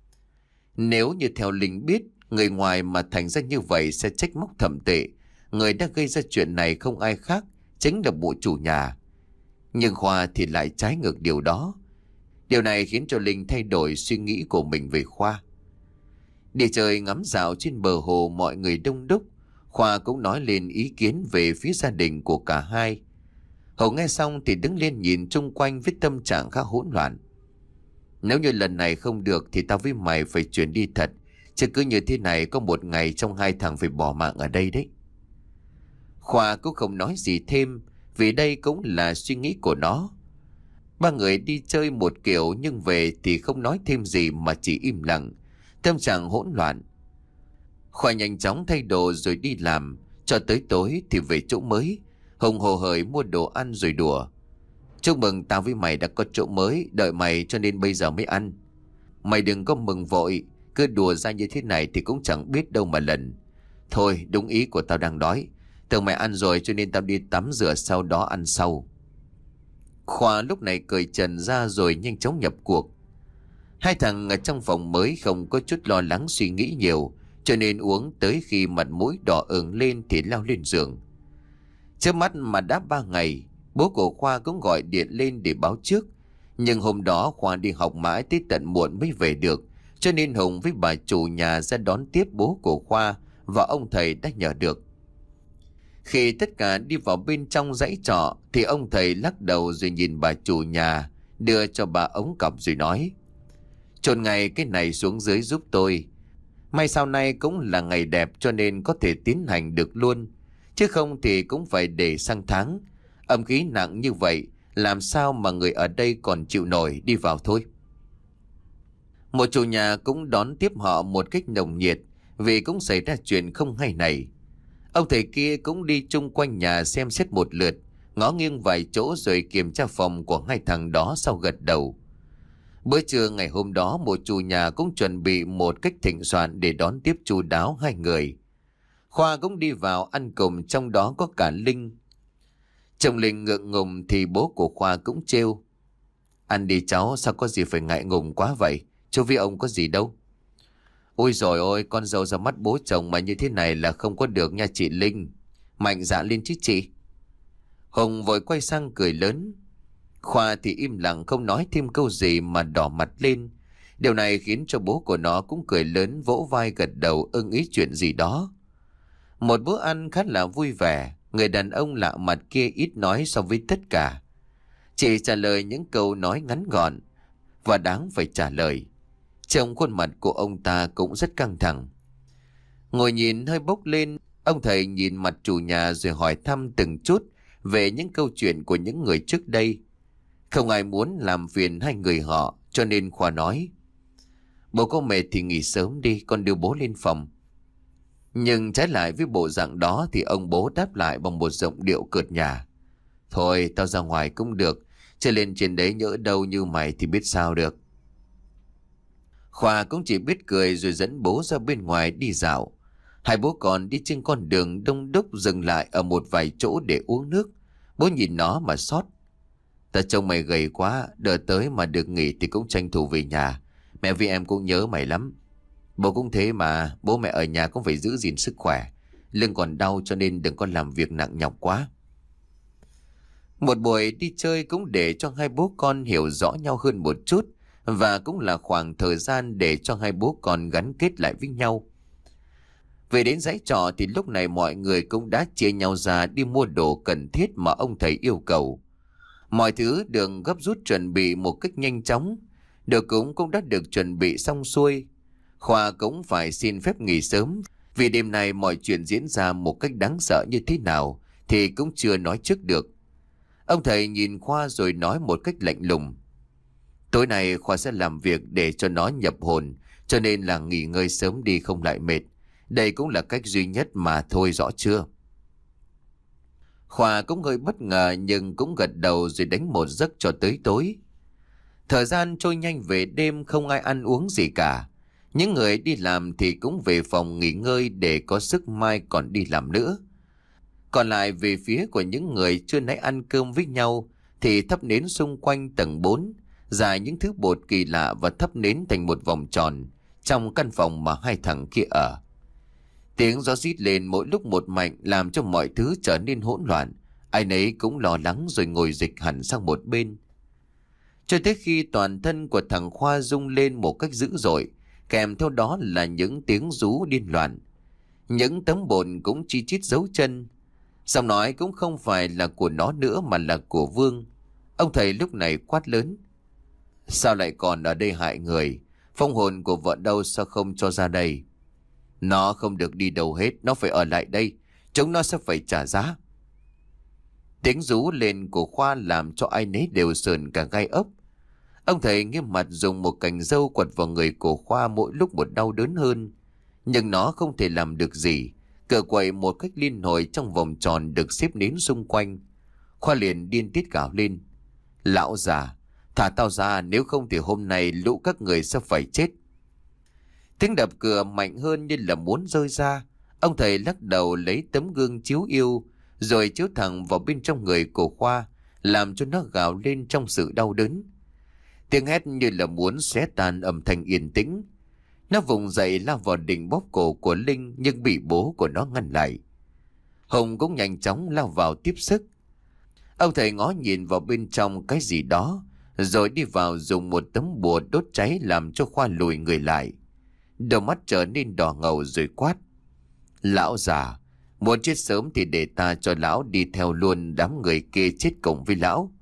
Nếu như theo Linh biết, người ngoài mà thành ra như vậy sẽ trách móc thậm tệ. Người đã gây ra chuyện này không ai khác, chính là bộ chủ nhà. Nhưng Khoa thì lại trái ngược điều đó. Điều này khiến cho Linh thay đổi suy nghĩ của mình về Khoa. Đi chơi ngắm dạo trên bờ hồ mọi người đông đúc. Khoa cũng nói lên ý kiến về phía gia đình của cả hai. Hậu nghe xong thì đứng lên nhìn chung quanh với tâm trạng khá hỗn loạn. Nếu như lần này không được thì tao với mày phải chuyển đi thật, Chứ cứ như thế này có một ngày trong hai thằng phải bỏ mạng ở đây đấy. Khoa cũng không nói gì thêm, vì đây cũng là suy nghĩ của nó. Ba người đi chơi một kiểu nhưng về thì không nói thêm gì mà chỉ im lặng, tâm trạng hỗn loạn. Khoa nhanh chóng thay đồ rồi đi làm, cho tới tối thì về chỗ mới, Hùng hồ hởi mua đồ ăn rồi đùa. Chúc mừng, tao với mày đã có chỗ mới, đợi mày cho nên bây giờ mới ăn. Mày đừng có mừng vội, cứ đùa ra như thế này thì cũng chẳng biết đâu mà lần. Thôi, đúng ý của tao đang đói. Tưởng mày ăn rồi cho nên tao đi tắm rửa sau đó ăn sau. Khoa lúc này cười trần ra rồi nhanh chóng nhập cuộc. Hai thằng ở trong phòng mới không có chút lo lắng suy nghĩ nhiều, cho nên uống tới khi mặt mũi đỏ ửng lên thì leo lên giường. Trước mắt mà đã ba ngày, bố của Khoa cũng gọi điện lên để báo trước. Nhưng hôm đó Khoa đi học mãi tới tận muộn mới về được, cho nên Hùng với bà chủ nhà ra đón tiếp bố của Khoa và ông thầy đã nhờ được. Khi tất cả đi vào bên trong dãy trọ thì ông thầy lắc đầu rồi nhìn bà chủ nhà, đưa cho bà ống cọc rồi nói: Chôn ngay cái này xuống dưới giúp tôi. May sau này cũng là ngày đẹp cho nên có thể tiến hành được luôn, chứ không thì cũng phải để sang tháng. Âm khí nặng như vậy, làm sao mà người ở đây còn chịu nổi, đi vào thôi. Một chủ nhà cũng đón tiếp họ một cách nồng nhiệt, vì cũng xảy ra chuyện không hay này. Ông thầy kia cũng đi chung quanh nhà xem xét một lượt, ngó nghiêng vài chỗ rồi kiểm tra phòng của hai thằng đó sau gật đầu. Bữa trưa ngày hôm đó, một chủ nhà cũng chuẩn bị một cách thịnh soạn để đón tiếp chu đáo hai người. Khoa cũng đi vào ăn cùng, trong đó có cả Linh. Chồng Linh ngượng ngùng thì bố của Khoa cũng trêu: Ăn đi cháu, sao có gì phải ngại ngùng quá vậy, chú với ông có gì đâu. Ôi dồi ôi, con dâu ra mắt bố chồng mà như thế này là không có được nha chị Linh. Mạnh dạn lên chứ chị. Hùng vội quay sang cười lớn. Khoa thì im lặng không nói thêm câu gì mà đỏ mặt lên. Điều này khiến cho bố của nó cũng cười lớn, vỗ vai gật đầu ưng ý chuyện gì đó. Một bữa ăn khá là vui vẻ. Người đàn ông lạ mặt kia ít nói so với tất cả, chỉ trả lời những câu nói ngắn gọn và đáng phải trả lời. Trông khuôn mặt của ông ta cũng rất căng thẳng. Ngồi nhìn hơi bốc lên, ông thầy nhìn mặt chủ nhà rồi hỏi thăm từng chút về những câu chuyện của những người trước đây. Không ai muốn làm phiền hai người họ, cho nên Khoa nói: Bố có mệt thì nghỉ sớm đi, con đưa bố lên phòng. Nhưng trái lại với bộ dạng đó thì ông bố đáp lại bằng một giọng điệu cợt nhả: Thôi tao ra ngoài cũng được, chứ lên trên đấy nhỡ đâu như mày thì biết sao được. Khoa cũng chỉ biết cười rồi dẫn bố ra bên ngoài đi dạo. Hai bố con đi trên con đường đông đúc dừng lại ở một vài chỗ để uống nước. Bố nhìn nó mà xót: Ta trông mày gầy quá, đợi tới mà được nghỉ thì cũng tranh thủ về nhà. Mẹ với em cũng nhớ mày lắm. Bố cũng thế mà, bố mẹ ở nhà cũng phải giữ gìn sức khỏe. Lưng còn đau cho nên đừng có làm việc nặng nhọc quá. Một buổi đi chơi cũng để cho hai bố con hiểu rõ nhau hơn một chút, và cũng là khoảng thời gian để cho hai bố con gắn kết lại với nhau. Về đến dãy trọ thì lúc này mọi người cũng đã chia nhau ra đi mua đồ cần thiết mà ông thầy yêu cầu. Mọi thứ được gấp rút chuẩn bị một cách nhanh chóng. Đồ cúng cũng đã được chuẩn bị xong xuôi. Khoa cũng phải xin phép nghỉ sớm, vì đêm nay mọi chuyện diễn ra một cách đáng sợ như thế nào thì cũng chưa nói trước được. Ông thầy nhìn Khoa rồi nói một cách lạnh lùng: Tối nay Khoa sẽ làm việc để cho nó nhập hồn, cho nên là nghỉ ngơi sớm đi không lại mệt. Đây cũng là cách duy nhất mà thôi, rõ chưa? Khoa cũng hơi bất ngờ nhưng cũng gật đầu rồi đánh một giấc cho tới tối. Thời gian trôi nhanh về đêm, không ai ăn uống gì cả. Những người đi làm thì cũng về phòng nghỉ ngơi để có sức mai còn đi làm nữa. Còn lại về phía của những người chưa nãy ăn cơm với nhau thì thắp nến xung quanh tầng bốn, dài những thứ bột kỳ lạ và thắp nến thành một vòng tròn trong căn phòng mà hai thằng kia ở. Tiếng gió rít lên mỗi lúc một mạnh làm cho mọi thứ trở nên hỗn loạn. Ai nấy cũng lo lắng rồi ngồi dịch hẳn sang một bên. Cho tới khi toàn thân của thằng Khoa rung lên một cách dữ dội, kèm theo đó là những tiếng rú điên loạn. Những tấm bột cũng chi chít dấu chân. Giọng nói cũng không phải là của nó nữa mà là của Vương. Ông thầy lúc này quát lớn: Sao lại còn ở đây hại người? Phong hồn của vợ đâu, sao không cho ra đây? Nó không được đi đâu hết, nó phải ở lại đây. Chúng nó sẽ phải trả giá. Tiếng rú lên của Khoa làm cho ai nấy đều sờn cả gai ốc. Ông thầy nghiêm mặt dùng một cành râu quật vào người của Khoa mỗi lúc một đau đớn hơn. Nhưng nó không thể làm được gì. Cờ quậy một cách liên hồi trong vòng tròn được xếp nến xung quanh. Khoa liền điên tiết gào lên. Lão già, thả tao ra, nếu không thì hôm nay lũ các người sẽ phải chết. Tiếng đập cửa mạnh hơn như là muốn rơi ra. Ông thầy lắc đầu lấy tấm gương chiếu yêu, rồi chiếu thẳng vào bên trong người của Khoa, làm cho nó gào lên trong sự đau đớn. Tiếng hét như là muốn xé tan âm thanh yên tĩnh. Nó vùng dậy lao vào định bóp cổ của Linh, nhưng bị bố của nó ngăn lại. Hùng cũng nhanh chóng lao vào tiếp sức. Ông thầy ngó nhìn vào bên trong cái gì đó, rồi đi vào dùng một tấm bùa đốt cháy làm cho Khoa lùi người lại. Đôi mắt trở nên đỏ ngầu rồi quát. Lão già, muốn chết sớm thì để ta cho lão đi theo luôn đám người kia chết cùng với lão.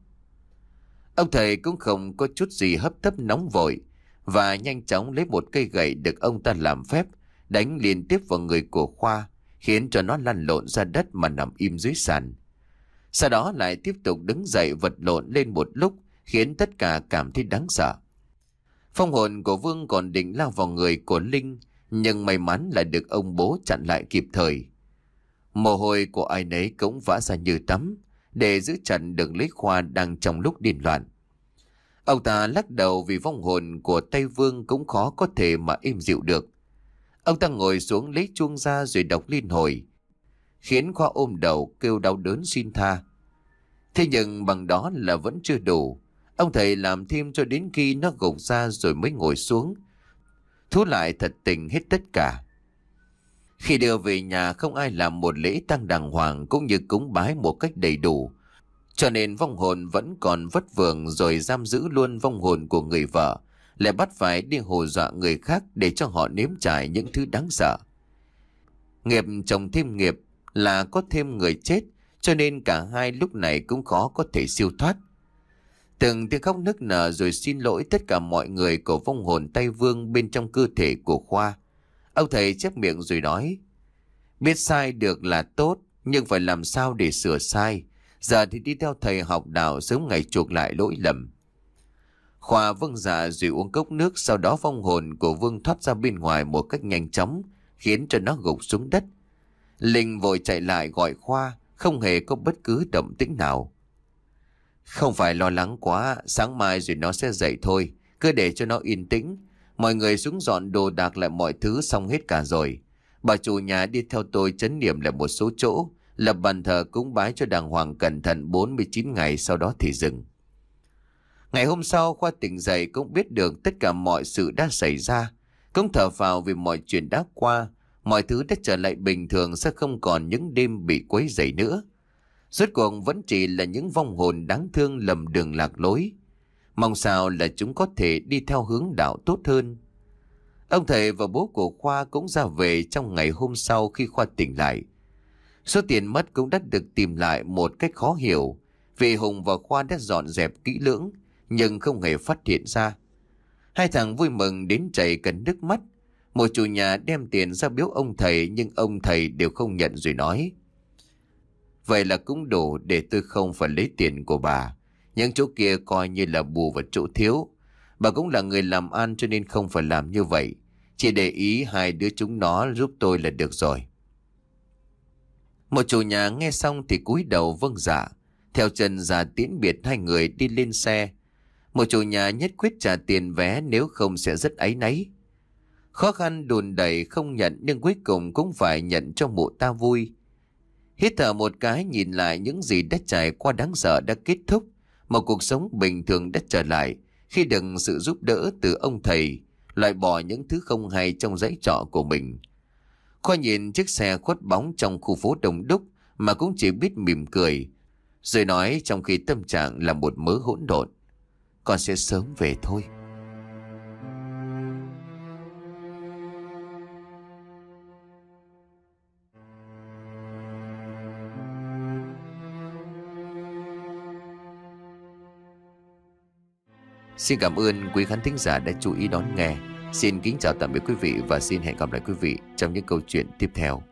Ông thầy cũng không có chút gì hấp tấp nóng vội, và nhanh chóng lấy một cây gậy được ông ta làm phép đánh liên tiếp vào người của Khoa, khiến cho nó lăn lộn ra đất mà nằm im dưới sàn. Sau đó lại tiếp tục đứng dậy vật lộn lên một lúc, khiến tất cả cảm thấy đáng sợ. Phong hồn của Vương còn định lao vào người của Linh, nhưng may mắn là được ông bố chặn lại kịp thời. Mồ hôi của ai nấy cũng vã ra như tắm, để giữ chặn được lấy Khoa đang trong lúc điên loạn. Ông ta lắc đầu vì vong hồn của Tây Vương cũng khó có thể mà êm dịu được. Ông ta ngồi xuống lấy chuông ra rồi đọc liên hồi, khiến Khoa ôm đầu kêu đau đớn xin tha. Thế nhưng bằng đó là vẫn chưa đủ. Ông thầy làm thêm cho đến khi nó gục ra rồi mới ngồi xuống, thú lại thật tình hết tất cả. Khi đưa về nhà không ai làm một lễ tang đàng hoàng cũng như cúng bái một cách đầy đủ, cho nên vong hồn vẫn còn vất vưởng, rồi giam giữ luôn vong hồn của người vợ, lại bắt phải đi hù dọa người khác để cho họ nếm trải những thứ đáng sợ. Nghiệp chồng thêm nghiệp là có thêm người chết, cho nên cả hai lúc này cũng khó có thể siêu thoát. Từng tiếng khóc nức nở rồi xin lỗi tất cả mọi người của vong hồn Tây Vương bên trong cơ thể của Khoa. Ông thầy chép miệng rồi nói, biết sai được là tốt, nhưng phải làm sao để sửa sai. Giờ thì đi theo thầy học đạo sớm ngày chuộc lại lỗi lầm. Khoa vâng dạ rồi uống cốc nước, sau đó vong hồn của Vương thoát ra bên ngoài một cách nhanh chóng, khiến cho nó gục xuống đất. Linh vội chạy lại gọi Khoa, không hề có bất cứ động tĩnh nào. Không phải lo lắng quá, sáng mai rồi nó sẽ dậy thôi, cứ để cho nó yên tĩnh. Mọi người xuống dọn đồ đạc lại mọi thứ xong hết cả rồi. Bà chủ nhà đi theo tôi trấn niệm lại một số chỗ, lập bàn thờ cúng bái cho đàng hoàng cẩn thận bốn mươi chín ngày, sau đó thì dừng. Ngày hôm sau Khoa tỉnh dậy cũng biết được tất cả mọi sự đã xảy ra, cũng thở phào vì mọi chuyện đã qua, mọi thứ đã trở lại bình thường, sẽ không còn những đêm bị quấy rầy nữa. Rốt cuộc vẫn chỉ là những vong hồn đáng thương lầm đường lạc lối. Mong sao là chúng có thể đi theo hướng đạo tốt hơn. Ông thầy và bố của Khoa cũng ra về trong ngày hôm sau khi Khoa tỉnh lại. Số tiền mất cũng đã được tìm lại một cách khó hiểu, vì Hùng và Khoa đã dọn dẹp kỹ lưỡng, nhưng không hề phát hiện ra. Hai thằng vui mừng đến chảy cả nước mắt. Một chủ nhà đem tiền ra biếu ông thầy, nhưng ông thầy đều không nhận rồi nói, vậy là cũng đủ để tôi không phải lấy tiền của bà. Những chỗ kia coi như là bù vào chỗ thiếu. Bà cũng là người làm ăn cho nên không phải làm như vậy. Chỉ để ý hai đứa chúng nó giúp tôi là được rồi. Một chủ nhà nghe xong thì cúi đầu vâng dạ, theo chân ra tiễn biệt hai người đi lên xe. Một chủ nhà nhất quyết trả tiền vé, nếu không sẽ rất áy náy. Khó khăn đùn đẩy không nhận, nhưng cuối cùng cũng phải nhận cho mụ ta vui. Hít thở một cái, nhìn lại những gì đã trải qua đáng sợ đã kết thúc. Một cuộc sống bình thường đã trở lại khi được sự giúp đỡ từ ông thầy, loại bỏ những thứ không hay trong dãy trọ của mình. Khoa nhìn chiếc xe khuất bóng trong khu phố đông đúc mà cũng chỉ biết mỉm cười, rồi nói trong khi tâm trạng là một mớ hỗn độn, con sẽ sớm về thôi. Xin cảm ơn quý khán thính giả đã chú ý đón nghe. Xin kính chào tạm biệt quý vị và xin hẹn gặp lại quý vị trong những câu chuyện tiếp theo.